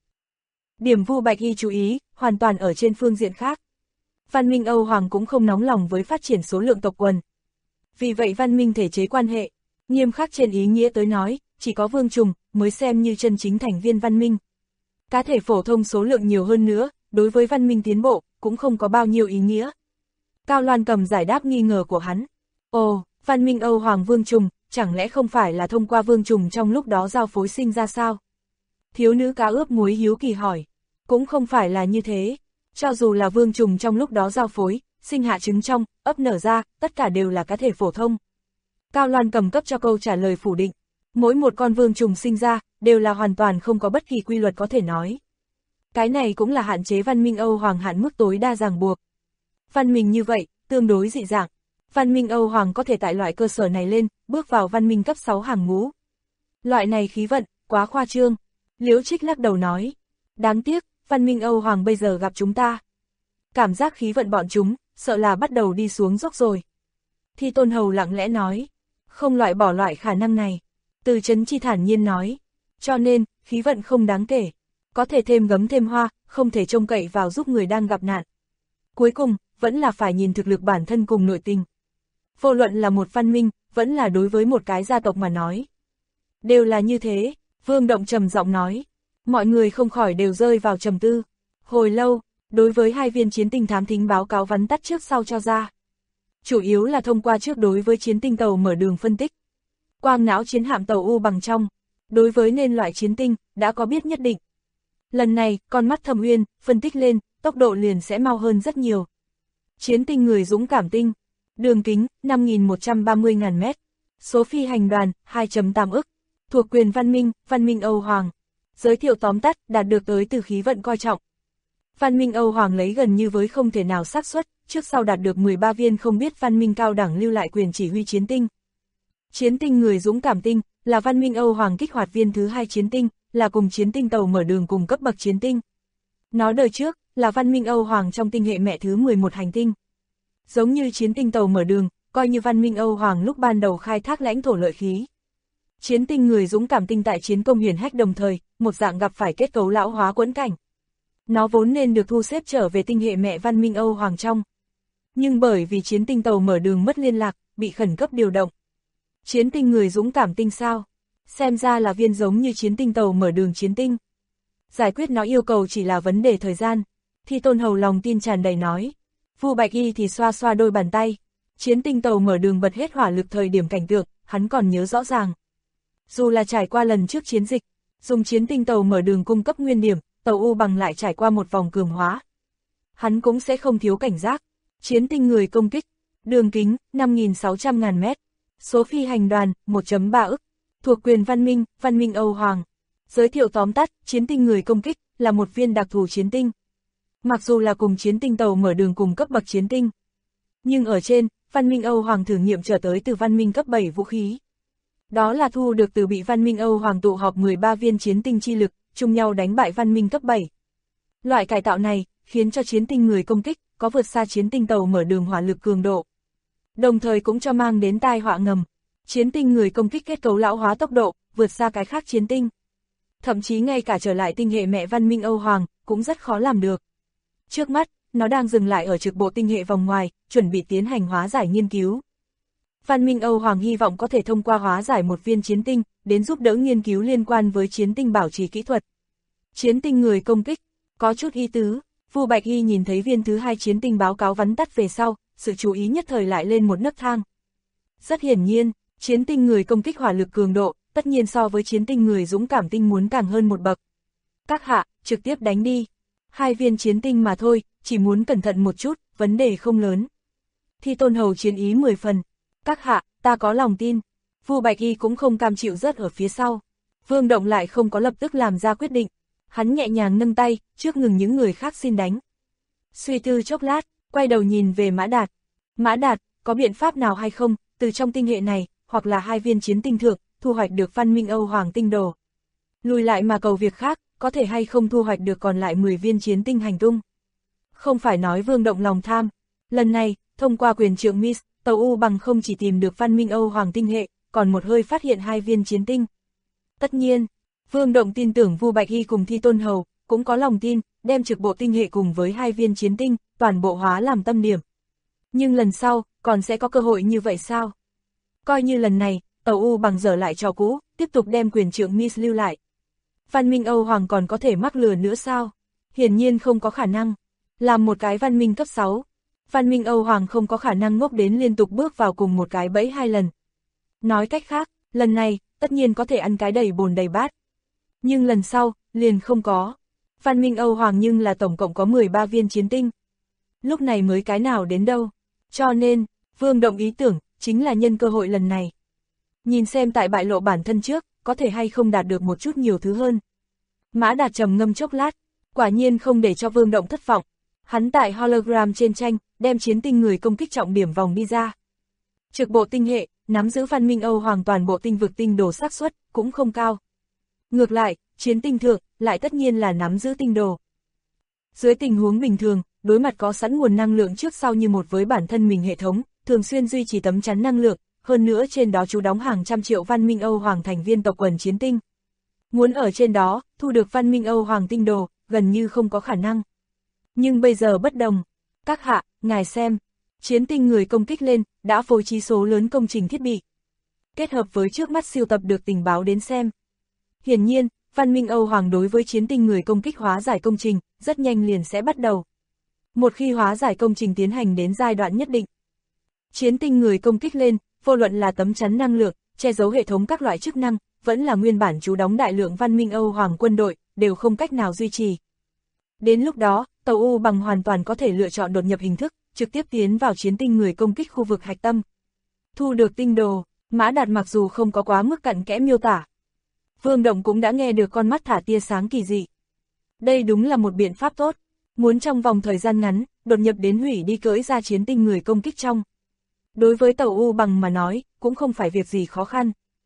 Điểm Vu Bạch Y chú ý, hoàn toàn ở trên phương diện khác. Văn minh Âu Hoàng cũng không nóng lòng với phát triển số lượng tộc quần. Vì vậy văn minh thể chế quan hệ, nghiêm khắc trên ý nghĩa tới nói, chỉ có vương trùng mới xem như chân chính thành viên văn minh. Cá thể phổ thông số lượng nhiều hơn nữa, đối với văn minh tiến bộ, cũng không có bao nhiêu ý nghĩa. Cao Loan Cầm giải đáp nghi ngờ của hắn. Ồ, văn minh Âu Hoàng vương trùng, chẳng lẽ không phải là thông qua vương trùng trong lúc đó giao phối sinh ra sao? Thiếu nữ cá ướp muối hiếu kỳ hỏi. Cũng không phải là như thế. Cho dù là vương trùng trong lúc đó giao phối, sinh hạ trứng trong, ấp nở ra, tất cả đều là cá thể phổ thông. Cao Loan Cầm cấp cho câu trả lời phủ định. Mỗi một con vương trùng sinh ra, đều là hoàn toàn không có bất kỳ quy luật có thể nói. Cái này cũng là hạn chế văn minh Âu Hoàng hạn mức tối đa ràng buộc. Văn minh như vậy, tương đối dị dạng. Văn minh Âu Hoàng có thể tại loại cơ sở này lên, bước vào văn minh cấp 6 hàng ngũ. Loại này khí vận, quá khoa trương. Liễu Trích lắc đầu nói. Đáng tiếc, văn minh Âu Hoàng bây giờ gặp chúng ta. Cảm giác khí vận bọn chúng, sợ là bắt đầu đi xuống dốc rồi. Thi Tôn Hầu lặng lẽ nói. Không loại bỏ loại khả năng này. Từ Chấn Chi thản nhiên nói. Cho nên, khí vận không đáng kể. Có thể thêm gấm thêm hoa, không thể trông cậy vào giúp người đang gặp nạn. Cuối cùng, vẫn là phải nhìn thực lực bản thân cùng nội tình. Vô luận là một văn minh, vẫn là đối với một cái gia tộc mà nói. Đều là như thế, Vương Động trầm giọng nói. Mọi người không khỏi đều rơi vào trầm tư. Hồi lâu, đối với 2 viên chiến tinh thám thính báo cáo vắn tắt trước sau cho ra. Chủ yếu là thông qua trước đối với chiến tinh tàu mở đường phân tích. Quang não chiến hạm tàu U Bằng trong, đối với nên loại chiến tinh, đã có biết nhất định. Lần này, con mắt Thâm Uyên, phân tích lên, tốc độ liền sẽ mau hơn rất nhiều. Chiến tinh người dũng cảm tinh, đường kính, 5.130.000 mét, số phi hành đoàn, 2.8 ức, thuộc quyền văn minh Âu Hoàng. Giới thiệu tóm tắt, đạt được tới từ khí vận coi trọng. Văn minh Âu Hoàng lấy gần như với không thể nào xác suất, trước sau đạt được 13 viên không biết văn minh cao đẳng lưu lại quyền chỉ huy chiến tinh. Chiến tinh người dũng cảm tinh, là văn minh Âu Hoàng kích hoạt viên thứ 2 chiến tinh, là cùng chiến tinh tàu mở đường cùng cấp bậc chiến tinh. Nó đời trước, là văn minh Âu Hoàng trong tinh hệ mẹ thứ 11 hành tinh. Giống như chiến tinh tàu mở đường, coi như văn minh Âu Hoàng lúc ban đầu khai thác lãnh thổ lợi khí. Chiến tinh người dũng cảm tinh tại chiến công hiển hách đồng thời, một dạng gặp phải kết cấu lão hóa quẫn cảnh. Nó vốn nên được thu xếp trở về tinh hệ mẹ văn minh Âu Hoàng trong. Nhưng bởi vì chiến tinh tàu mở đường mất liên lạc, bị khẩn cấp điều động. Chiến tinh người dũng cảm tinh sao? Xem ra là viên giống như chiến tinh tàu mở đường chiến tinh. Giải quyết nó yêu cầu chỉ là vấn đề thời gian. Thi Tôn Hầu lòng tin tràn đầy nói. Vu Bạch Y thì xoa xoa đôi bàn tay. Chiến tinh tàu mở đường bật hết hỏa lực thời điểm cảnh tượng, hắn còn nhớ rõ ràng. Dù là trải qua lần trước chiến dịch, dùng chiến tinh tàu mở đường cung cấp nguyên điểm, tàu U bằng lại trải qua một vòng cường hóa. Hắn cũng sẽ không thiếu cảnh giác. Chiến tinh người công kích, đường kính 5.600.000 mét, số phi hành đoàn 1.3 ức, thuộc quyền văn minh Âu Hoàng. Giới thiệu tóm tắt, chiến tinh người công kích là một viên đặc thù chiến tinh. Mặc dù là cùng chiến tinh tàu mở đường cùng cấp bậc chiến tinh, nhưng ở trên, văn minh Âu Hoàng thử nghiệm trở tới từ văn minh cấp 7 vũ khí. Đó là thu được từ bị văn minh Âu Hoàng tụ họp 13 viên chiến tinh chi lực, chung nhau đánh bại văn minh cấp 7. Loại cải tạo này, khiến cho chiến tinh người công kích, có vượt xa chiến tinh tàu mở đường hỏa lực cường độ. Đồng thời cũng cho mang đến tai họa ngầm. Chiến tinh người công kích kết cấu lão hóa tốc độ, vượt xa cái khác chiến tinh. Thậm chí ngay cả trở lại tinh hệ mẹ văn minh Âu Hoàng, cũng rất khó làm được. Trước mắt, nó đang dừng lại ở trực bộ tinh hệ vòng ngoài, chuẩn bị tiến hành hóa giải nghiên cứu. Văn minh Âu Hoàng hy vọng có thể thông qua hóa giải một viên chiến tinh, đến giúp đỡ nghiên cứu liên quan với chiến tinh bảo trì kỹ thuật. Chiến tinh người công kích, có chút ý tứ. Vu Bạch Y nhìn thấy viên thứ 2 chiến tinh báo cáo vắn tắt về sau, sự chú ý nhất thời lại lên một nấc thang. Rất hiển nhiên, chiến tinh người công kích hỏa lực cường độ, tất nhiên so với chiến tinh người dũng cảm tinh muốn càng hơn một bậc. Các hạ, trực tiếp đánh đi. 2 viên chiến tinh mà thôi, chỉ muốn cẩn thận một chút, vấn đề không lớn. Thi Tôn Hầu chiến ý 10 phần. Các hạ, ta có lòng tin. Vu Bạch Y cũng không cam chịu rớt ở phía sau. Vương Động lại không có lập tức làm ra quyết định. Hắn nhẹ nhàng nâng tay, trước ngừng những người khác xin đánh. Suy tư chốc lát, quay đầu nhìn về Mã Đạt. Mã Đạt, có biện pháp nào hay không, từ trong tinh hệ này, hoặc là 2 viên chiến tinh thượng, thu hoạch được văn minh Âu Hoàng tinh đồ. Lùi lại mà cầu việc khác, có thể hay không thu hoạch được còn lại 10 viên chiến tinh hành tung. Không phải nói Vương Động lòng tham. Lần này, thông qua quyền trượng Miss, tàu U bằng không chỉ tìm được văn minh Âu Hoàng tinh hệ, còn một hơi phát hiện 2 viên chiến tinh. Tất nhiên, Vương Động tin tưởng Vu Bạch Y cùng Thi Tôn Hầu, cũng có lòng tin, đem trực bộ tinh hệ cùng với 2 viên chiến tinh, toàn bộ hóa làm tâm điểm. Nhưng lần sau, còn sẽ có cơ hội như vậy sao? Coi như lần này, tàu U bằng dở lại trò cũ, tiếp tục đem quyền trượng Miss lưu lại. Văn minh Âu Hoàng còn có thể mắc lừa nữa sao? Hiển nhiên không có khả năng. Làm một cái văn minh cấp 6, văn minh Âu Hoàng không có khả năng ngốc đến liên tục bước vào cùng một cái bẫy 2 lần. Nói cách khác, lần này, tất nhiên có thể ăn cái đầy bồn đầy bát. Nhưng lần sau, liền không có. Văn minh Âu Hoàng nhưng là tổng cộng có 13 viên chiến tinh. Lúc này mới cái nào đến đâu. Cho nên, Vương Động ý tưởng, chính là nhân cơ hội lần này. Nhìn xem tại bại lộ bản thân trước, có thể hay không đạt được một chút nhiều thứ hơn. Mã Đạt trầm ngâm chốc lát, quả nhiên không để cho Vương Động thất vọng. Hắn tại hologram trên tranh, đem chiến tinh người công kích trọng điểm vòng đi ra. Trực bộ tinh hệ, nắm giữ văn minh Âu Hoàng toàn bộ tinh vực tinh đồ xác suất cũng không cao. Ngược lại, chiến tinh thượng, lại tất nhiên là nắm giữ tinh đồ. Dưới tình huống bình thường, đối mặt có sẵn nguồn năng lượng trước sau như một với bản thân mình hệ thống, thường xuyên duy trì tấm chắn năng lượng, hơn nữa trên đó trú đóng hàng trăm triệu văn minh Âu Hoàng thành viên tộc quần chiến tinh. Muốn ở trên đó, thu được văn minh Âu Hoàng tinh đồ, gần như không có khả năng. Nhưng bây giờ bất đồng. Các hạ, ngài xem, chiến tinh người công kích lên, đã phối trí số lớn công trình thiết bị. Kết hợp với trước mắt siêu tập được tình báo đến xem. Hiển nhiên, văn minh Âu Hoàng đối với chiến tinh người công kích hóa giải công trình, rất nhanh liền sẽ bắt đầu. Một khi hóa giải công trình tiến hành đến giai đoạn nhất định, chiến tinh người công kích lên, vô luận là tấm chắn năng lượng, che giấu hệ thống các loại chức năng, vẫn là nguyên bản trú đóng đại lượng văn minh Âu Hoàng quân đội, đều không cách nào duy trì. Đến lúc đó, tàu U bằng hoàn toàn có thể lựa chọn đột nhập hình thức, trực tiếp tiến vào chiến tinh người công kích khu vực hạch tâm. Thu được tinh đồ, Mã Đạt mặc dù không có quá mức cặn kẽ miêu tả. Vương Động cũng đã nghe được con mắt thả tia sáng kỳ dị. Đây đúng là một biện pháp tốt, muốn trong vòng thời gian ngắn, đột nhập đến hủy đi cưỡi ra chiến tinh người công kích trong. Đối với tàu U bằng mà nói, cũng không phải việc gì khó khăn.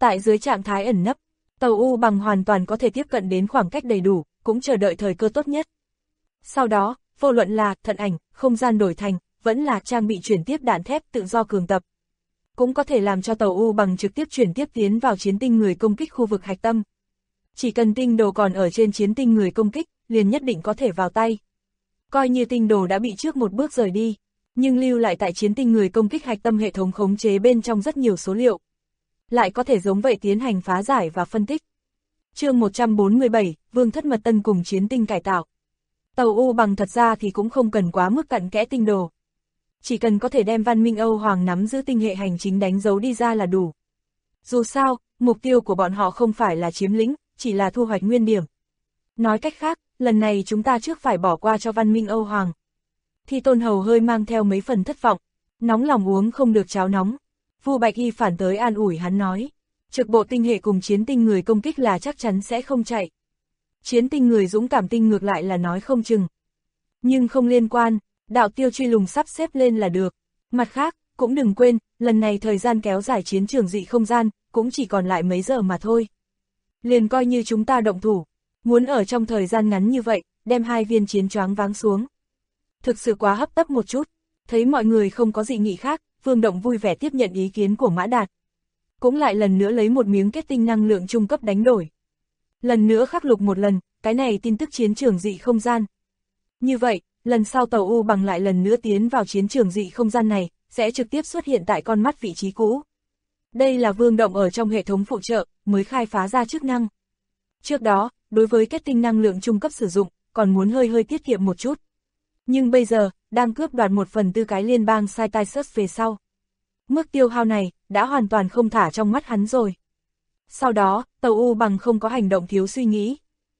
Tại dưới trạng thái ẩn nấp, tàu U bằng hoàn toàn có thể tiếp cận đến khoảng cách đầy đủ, cũng chờ đợi thời cơ tốt nhất. Sau đó, vô luận là thận ảnh, không gian đổi thành, vẫn là trang bị chuyển tiếp đạn thép tự do cường tập, cũng có thể làm cho tàu U bằng trực tiếp chuyển tiếp tiến vào chiến tinh người công kích khu vực hạch tâm. Chỉ cần tinh đồ còn ở trên chiến tinh người công kích, liền nhất định có thể vào tay. Coi như tinh đồ đã bị trước một bước rời đi, nhưng lưu lại tại chiến tinh người công kích hạch tâm hệ thống khống chế bên trong rất nhiều số liệu. Lại có thể giống vậy tiến hành phá giải và phân tích. Chương 147, Vương thất mật tân cùng chiến tinh cải tạo. Tàu U bằng thật ra thì cũng không cần quá mức cặn kẽ tinh đồ. Chỉ cần có thể đem văn minh Âu Hoàng nắm giữ tinh hệ hành chính đánh dấu đi ra là đủ. Dù sao, mục tiêu của bọn họ không phải là chiếm lĩnh, chỉ là thu hoạch nguyên điểm. Nói cách khác, lần này chúng ta trước phải bỏ qua cho văn minh Âu Hoàng. Thi Tôn Hầu hơi mang theo mấy phần thất vọng, nóng lòng uống không được cháo nóng. Vu Bạch Y phản tới an ủi hắn nói, trực bộ tinh hệ cùng chiến tinh người công kích là chắc chắn sẽ không chạy. Chiến tinh người dũng cảm tinh ngược lại là nói không chừng. Nhưng không liên quan, đạo tiêu truy lùng sắp xếp lên là được. Mặt khác, cũng đừng quên, lần này thời gian kéo dài chiến trường dị không gian, cũng chỉ còn lại mấy giờ mà thôi. Liền coi như chúng ta động thủ, muốn ở trong thời gian ngắn như vậy, đem hai viên chiến choáng váng xuống. Thực sự quá hấp tấp một chút, thấy mọi người không có dị nghị khác, Vương Động vui vẻ tiếp nhận ý kiến của Mã Đạt. Cũng lại lần nữa lấy một miếng kết tinh năng lượng trung cấp đánh đổi. Lần nữa khắc lục một lần, cái này tin tức chiến trường dị không gian. Như vậy, lần sau tàu U bằng lại lần nữa tiến vào chiến trường dị không gian này, sẽ trực tiếp xuất hiện tại con mắt vị trí cũ. Đây là Vương Động ở trong hệ thống phụ trợ, mới khai phá ra chức năng. Trước đó, đối với kết tinh năng lượng trung cấp sử dụng, còn muốn hơi tiết kiệm một chút. Nhưng bây giờ, đang cướp đoạt 1/4 cái liên bang Cytisus về sau. Mức tiêu hao này, đã hoàn toàn không thả trong mắt hắn rồi. Sau đó, tàu U bằng không có hành động thiếu suy nghĩ,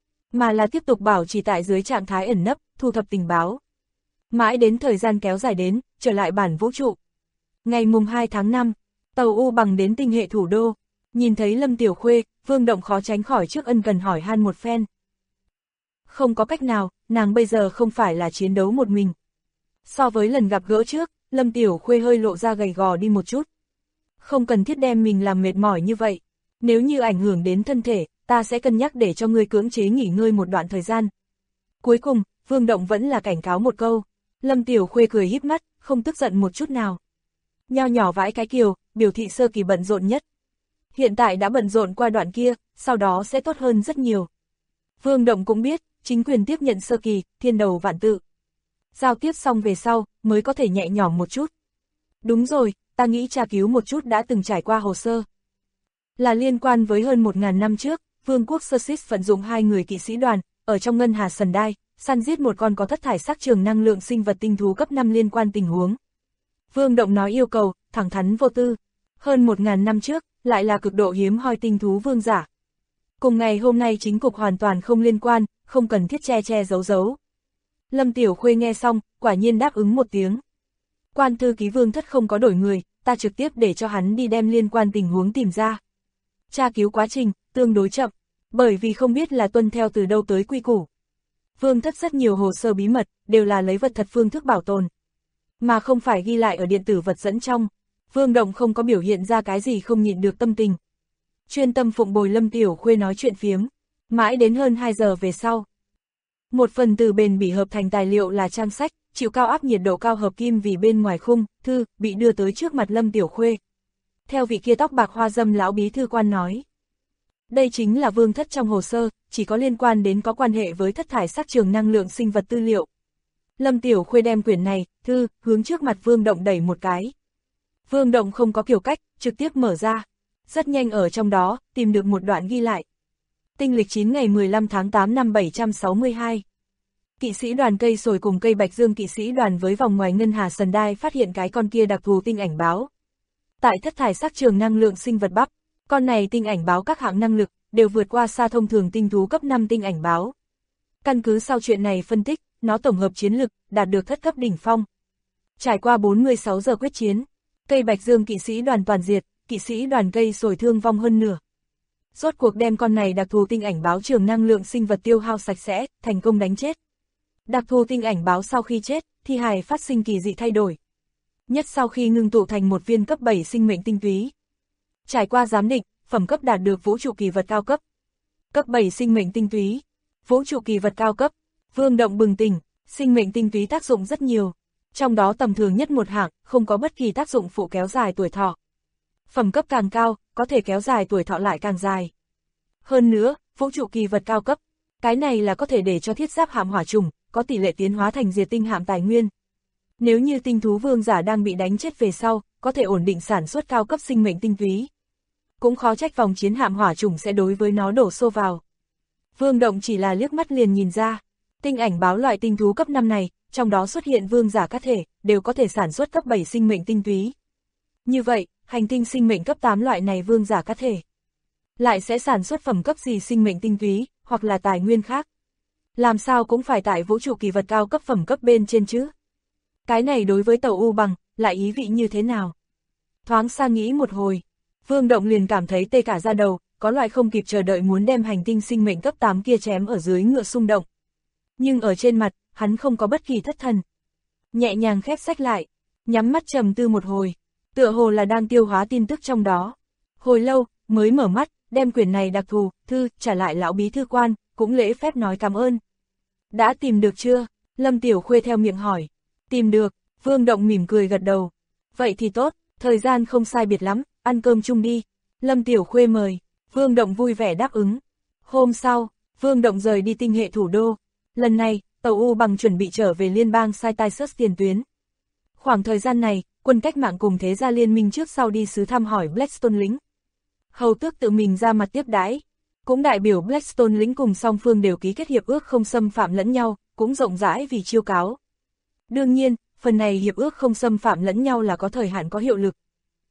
mà là tiếp tục bảo trì tại dưới trạng thái ẩn nấp, thu thập tình báo. Mãi đến thời gian kéo dài đến, trở lại bản vũ trụ. Ngày mùng 2 tháng 5, tàu U bằng đến tinh hệ thủ đô, nhìn thấy Lâm Tiểu Khuê, Vương Động khó tránh khỏi trước ân cần hỏi han một phen. Không có cách nào, nàng bây giờ không phải là chiến đấu một mình. So với lần gặp gỡ trước, Lâm Tiểu Khuê hơi lộ ra gầy gò đi một chút. Không cần thiết đem mình làm mệt mỏi như vậy. Nếu như ảnh hưởng đến thân thể, ta sẽ cân nhắc để cho ngươi cưỡng chế nghỉ ngơi một đoạn thời gian. Cuối cùng, Vương Động vẫn là cảnh cáo một câu. Lâm Tiểu Khuê cười híp mắt, không tức giận một chút nào. Nho nhỏ vãi cái kiều, biểu thị sơ kỳ bận rộn nhất. Hiện tại đã bận rộn qua đoạn kia, sau đó sẽ tốt hơn rất nhiều. Vương Động cũng biết, chính quyền tiếp nhận sơ kỳ, thiên đầu vạn tự. Giao tiếp xong về sau, mới có thể nhẹ nhõm một chút. Đúng rồi, ta nghĩ tra cứu một chút đã từng trải qua hồ sơ. Là liên quan với hơn 1000 năm trước, Vương quốc Xerxes vận dụng 2 người kỵ sĩ đoàn, ở trong ngân hà Sần Đai, săn giết một con có thất thải sắc trường năng lượng sinh vật tinh thú cấp 5 liên quan tình huống. Vương Động nói yêu cầu, thẳng thắn vô tư. Hơn 1000 năm trước, lại là cực độ hiếm hoi tinh thú vương giả. Cùng ngày hôm nay chính cục hoàn toàn không liên quan, không cần thiết che giấu. Lâm Tiểu Khuê nghe xong, quả nhiên đáp ứng một tiếng. Quan thư ký Vương thất không có đổi người, ta trực tiếp để cho hắn đi đem liên quan tình huống tìm ra. Tra cứu quá trình, tương đối chậm, bởi vì không biết là tuân theo từ đâu tới quy củ. Vương thất rất nhiều hồ sơ bí mật, đều là lấy vật thật phương thức bảo tồn, mà không phải ghi lại ở điện tử vật dẫn trong. Vương Động không có biểu hiện ra cái gì không nhịn được tâm tình. Chuyên tâm phụng bồi Lâm Tiểu Khuê nói chuyện phiếm, mãi đến hơn 2 giờ về sau. Một phần từ bền bỉ hợp thành tài liệu là trang sách, chịu cao áp nhiệt độ cao hợp kim vì bên ngoài khung, thư, bị đưa tới trước mặt Lâm Tiểu Khuê. Theo vị kia tóc bạc hoa dâm lão bí thư quan nói. Đây chính là Vương thất trong hồ sơ, chỉ có liên quan đến có quan hệ với thất thải sắc trường năng lượng sinh vật tư liệu. Lâm Tiểu Khuê đem quyển này, thư, hướng trước mặt Vương Động đẩy một cái. Vương Động không có kiểu cách, trực tiếp mở ra. Rất nhanh ở trong đó, tìm được một đoạn ghi lại. Tinh lịch 9 ngày 15 tháng 8 năm 762. Kỵ sĩ đoàn cây sồi cùng cây bạch dương kỵ sĩ đoàn với vòng ngoài ngân hà Sần Đai phát hiện cái con kia đặc thù tinh ảnh báo. Tại thất thải sắc trường năng lượng sinh vật bắp, con này tinh ảnh báo các hạng năng lực, đều vượt qua xa thông thường tinh thú cấp 5 tinh ảnh báo. Căn cứ sau chuyện này phân tích, nó tổng hợp chiến lực, đạt được thất cấp đỉnh phong. Trải qua 46 giờ quyết chiến, cây bạch dương kỵ sĩ đoàn toàn diệt, kỵ sĩ đoàn cây sồi thương vong hơn nửa. Rốt cuộc đem con này đặc thù tinh ảnh báo trường năng lượng sinh vật tiêu hao sạch sẽ, thành công đánh chết. Đặc thù tinh ảnh báo sau khi chết, thi hài phát sinh kỳ dị thay đổi. Nhất sau khi ngưng tụ thành một viên cấp 7 sinh mệnh tinh túy. Trải qua giám định, phẩm cấp đạt được vũ trụ kỳ vật cao cấp. Cấp 7 sinh mệnh tinh túy, vũ trụ kỳ vật cao cấp. Vương Động bừng tỉnh, sinh mệnh tinh túy tác dụng rất nhiều. Trong đó tầm thường nhất một hạng, không có bất kỳ tác dụng phụ kéo dài tuổi thọ. Phẩm cấp càng cao, có thể kéo dài tuổi thọ lại càng dài. Hơn nữa, vũ trụ kỳ vật cao cấp, cái này là có thể để cho thiết giáp hạm hỏa trùng, có tỷ lệ tiến hóa thành diệt tinh hạm tài nguyên. Nếu như tinh thú vương giả đang bị đánh chết về sau, có thể ổn định sản xuất cao cấp sinh mệnh tinh túy. Cũng khó trách vòng chiến hạm hỏa trùng sẽ đối với nó đổ xô vào. Vương Động chỉ là liếc mắt liền nhìn ra, tinh ảnh báo loại tinh thú cấp 5 này, trong đó xuất hiện vương giả cá thể, đều có thể sản xuất cấp 7 sinh mệnh tinh túy. Như vậy, hành tinh sinh mệnh cấp 8 loại này vương giả cá thể, lại sẽ sản xuất phẩm cấp gì sinh mệnh tinh túy, hoặc là tài nguyên khác. Làm sao cũng phải tại vũ trụ kỳ vật cao cấp phẩm cấp bên trên chứ. Cái này đối với tàu U Bằng, lại ý vị như thế nào? Thoáng xa nghĩ một hồi, Vương Động liền cảm thấy tê cả da đầu, có loại không kịp chờ đợi muốn đem hành tinh sinh mệnh cấp 8 kia chém ở dưới ngựa xung động. Nhưng ở trên mặt, hắn không có bất kỳ thất thần. Nhẹ nhàng khép sách lại, nhắm mắt trầm tư một hồi, tựa hồ là đang tiêu hóa tin tức trong đó. Hồi lâu, mới mở mắt, đem quyển này đặc thù, thư, trả lại lão bí thư quan, cũng lễ phép nói cảm ơn. Đã tìm được chưa? Lâm Tiểu Khuê theo miệng hỏi. Tìm được, Vương Động mỉm cười gật đầu. Vậy thì tốt, thời gian không sai biệt lắm, ăn cơm chung đi. Lâm Tiểu Khuê mời, Vương Động vui vẻ đáp ứng. Hôm sau, Vương Động rời đi tinh hệ thủ đô. Lần này, tàu U Bằng chuẩn bị trở về liên bang Cytisus tiền tuyến. Khoảng thời gian này, quân cách mạng cùng thế gia liên minh trước sau đi sứ thăm hỏi Blackstone lính. Hầu tước tự mình ra mặt tiếp đãi, cũng đại biểu Blackstone lính cùng song phương đều ký kết hiệp ước không xâm phạm lẫn nhau, cũng rộng rãi vì chiêu cáo. Đương nhiên, phần này hiệp ước không xâm phạm lẫn nhau là có thời hạn có hiệu lực.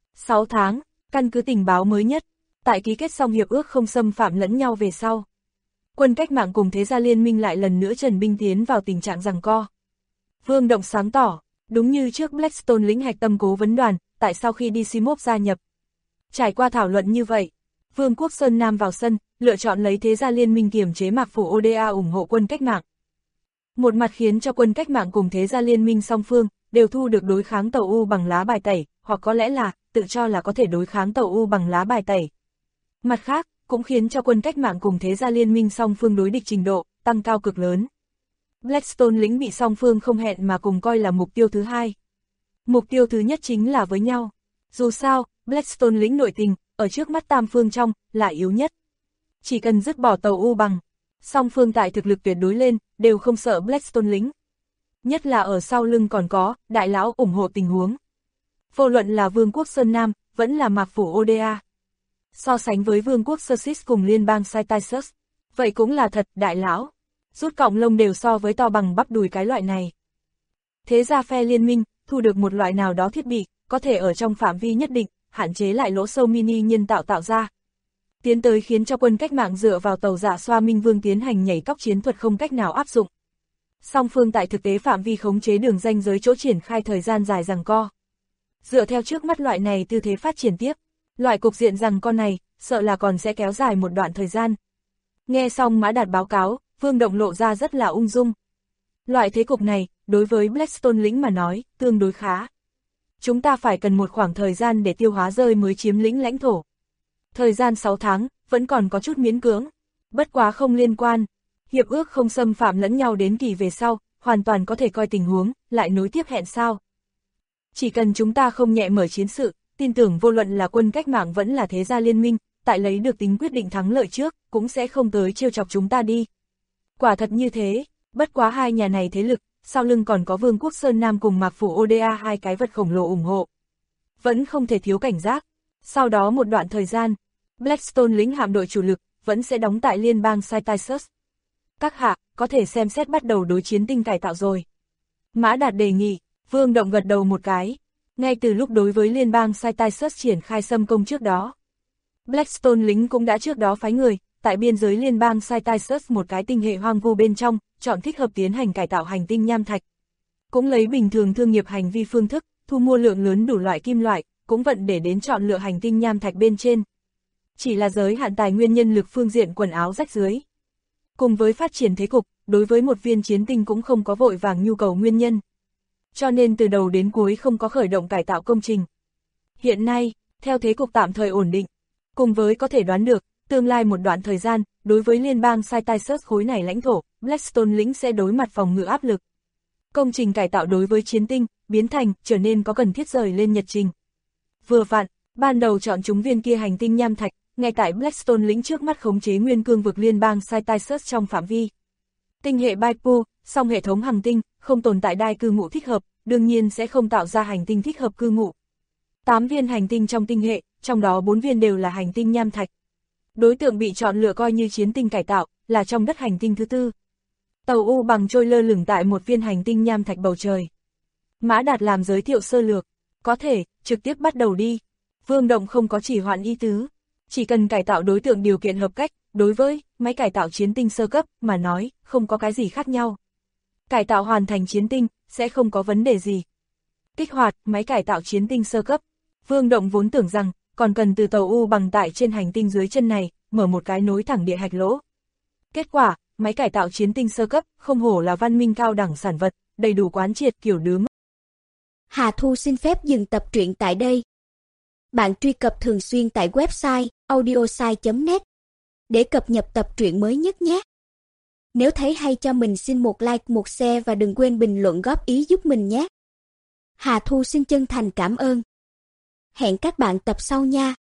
6 tháng, căn cứ tình báo mới nhất, tại ký kết xong hiệp ước không xâm phạm lẫn nhau về sau. Quân cách mạng cùng thế gia liên minh lại lần nữa trần binh tiến vào tình trạng giằng co. Vương Động sáng tỏ, đúng như trước Blackstone lính hạch tâm cố vấn đoàn, tại sau khi Decimov gia nhập. Trải qua thảo luận như vậy, Vương quốc Sơn Nam vào sân, lựa chọn lấy thế gia liên minh kiềm chế mạc phủ ODA ủng hộ quân cách mạng. Một mặt khiến cho quân cách mạng cùng thế gia liên minh song phương, đều thu được đối kháng tàu U bằng lá bài tẩy, hoặc có lẽ là, tự cho là có thể đối kháng tàu U bằng lá bài tẩy. Mặt khác, cũng khiến cho quân cách mạng cùng thế gia liên minh song phương đối địch trình độ, tăng cao cực lớn. Blackstone lính bị song phương không hẹn mà cùng coi là mục tiêu thứ hai. Mục tiêu thứ nhất chính là với nhau. Dù sao, Blackstone lính nội tình, ở trước mắt tam phương trong, là yếu nhất. Chỉ cần dứt bỏ tàu U bằng, song phương tại thực lực tuyệt đối lên, đều không sợ Blackstone lính. Nhất là ở sau lưng còn có, đại lão ủng hộ tình huống. Vô luận là Vương quốc Sơn Nam, vẫn là mạc phủ ODA. So sánh với Vương quốc Sussex cùng liên bang Cytisus, vậy cũng là thật, đại lão. Rút cọng lông đều so với to bằng bắp đùi cái loại này. Thế ra phe liên minh, thu được một loại nào đó thiết bị, có thể ở trong phạm vi nhất định, hạn chế lại lỗ sâu mini nhân tạo ra. Tiến tới khiến cho quân cách mạng dựa vào tàu dạ xoa Minh Vương tiến hành nhảy cóc chiến thuật không cách nào áp dụng. Song phương tại thực tế phạm vi khống chế đường ranh giới chỗ triển khai thời gian dài giằng co. Dựa theo trước mắt loại này tư thế phát triển tiếp, loại cục diện giằng co này, sợ là còn sẽ kéo dài một đoạn thời gian. Nghe xong Mã Đạt báo cáo, Vương Động lộ ra rất là ung dung. Loại thế cục này, đối với Blackstone lính mà nói, tương đối khá. Chúng ta phải cần một khoảng thời gian để tiêu hóa rơi mới chiếm lĩnh lãnh thổ. Thời gian 6 tháng, vẫn còn có chút miễn cưỡng. Bất quá không liên quan. Hiệp ước không xâm phạm lẫn nhau đến kỳ về sau, hoàn toàn có thể coi tình huống, lại nối tiếp hẹn sao. Chỉ cần chúng ta không nhẹ mở chiến sự, tin tưởng vô luận là quân cách mạng vẫn là thế gia liên minh, tại lấy được tính quyết định thắng lợi trước, cũng sẽ không tới trêu chọc chúng ta đi. Quả thật như thế, bất quá hai nhà này thế lực, sau lưng còn có Vương quốc Sơn Nam cùng mạc phủ ODA hai cái vật khổng lồ ủng hộ. Vẫn không thể thiếu cảnh giác. Sau đó một đoạn thời gian, Blackstone lính hạm đội chủ lực, vẫn sẽ đóng tại liên bang Cytisus. Các hạ, có thể xem xét bắt đầu đối chiến tinh cải tạo rồi. Mã Đạt đề nghị, Vương Động gật đầu một cái. Ngay từ lúc đối với liên bang Cytisus triển khai xâm công trước đó, Blackstone lính cũng đã trước đó phái người, tại biên giới liên bang Cytisus một cái tinh hệ hoang vu bên trong, chọn thích hợp tiến hành cải tạo hành tinh nham thạch. Cũng lấy bình thường thương nghiệp hành vi phương thức, thu mua lượng lớn đủ loại kim loại, cũng vận để đến chọn lựa hành tinh nham thạch bên trên. Chỉ là giới hạn tài nguyên nhân lực phương diện quần áo rách dưới. Cùng với phát triển thế cục, đối với một viên chiến tinh cũng không có vội vàng nhu cầu nguyên nhân. Cho nên từ đầu đến cuối không có khởi động cải tạo công trình. Hiện nay, theo thế cục tạm thời ổn định, Cùng với có thể đoán được, tương lai một đoạn thời gian, đối với liên bang Cytisus khối này lãnh thổ, Blackstone lĩnh sẽ đối mặt phòng ngự áp lực. Công trình cải tạo đối với chiến tinh, biến thành, trở nên có cần thiết rời lên nhật trình. Vừa vặn, ban đầu chọn chúng viên kia hành tinh nham thạch, ngay tại Blackstone lĩnh trước mắt khống chế nguyên cương vực liên bang Cytisus trong phạm vi. Tinh hệ Baipu, song hệ thống hành tinh, không tồn tại đai cư ngụ thích hợp, đương nhiên sẽ không tạo ra hành tinh thích hợp cư ngụ. 8 viên hành tinh trong tinh hệ, trong đó 4 viên đều là hành tinh nham thạch. Đối tượng bị chọn lựa coi như chiến tinh cải tạo, là trong đất hành tinh thứ tư. Tàu U bằng trôi lơ lửng tại một viên hành tinh nham thạch bầu trời. Mã Đạt làm giới thiệu sơ lược, có thể, trực tiếp bắt đầu đi. Vương Động không có chỉ hoãn ý tứ, chỉ cần cải tạo đối tượng điều kiện hợp cách, đối với máy cải tạo chiến tinh sơ cấp mà nói, không có cái gì khác nhau. Cải tạo hoàn thành chiến tinh, sẽ không có vấn đề gì. Kích hoạt máy cải tạo chiến tinh sơ cấp. Vương Động vốn tưởng rằng, còn cần từ tàu U bằng tại trên hành tinh dưới chân này, mở một cái nối thẳng địa hạch lỗ. Kết quả, máy cải tạo chiến tinh sơ cấp, không hổ là văn minh cao đẳng sản vật, đầy đủ quán triệt kiểu đứa. Hà Thu xin phép dừng tập truyện tại đây. Bạn truy cập thường xuyên tại website audiosai.net để cập nhật tập truyện mới nhất nhé. Nếu thấy hay cho mình xin một like, một share và đừng quên bình luận góp ý giúp mình nhé. Hà Thu xin chân thành cảm ơn. Hẹn các bạn tập sau nha.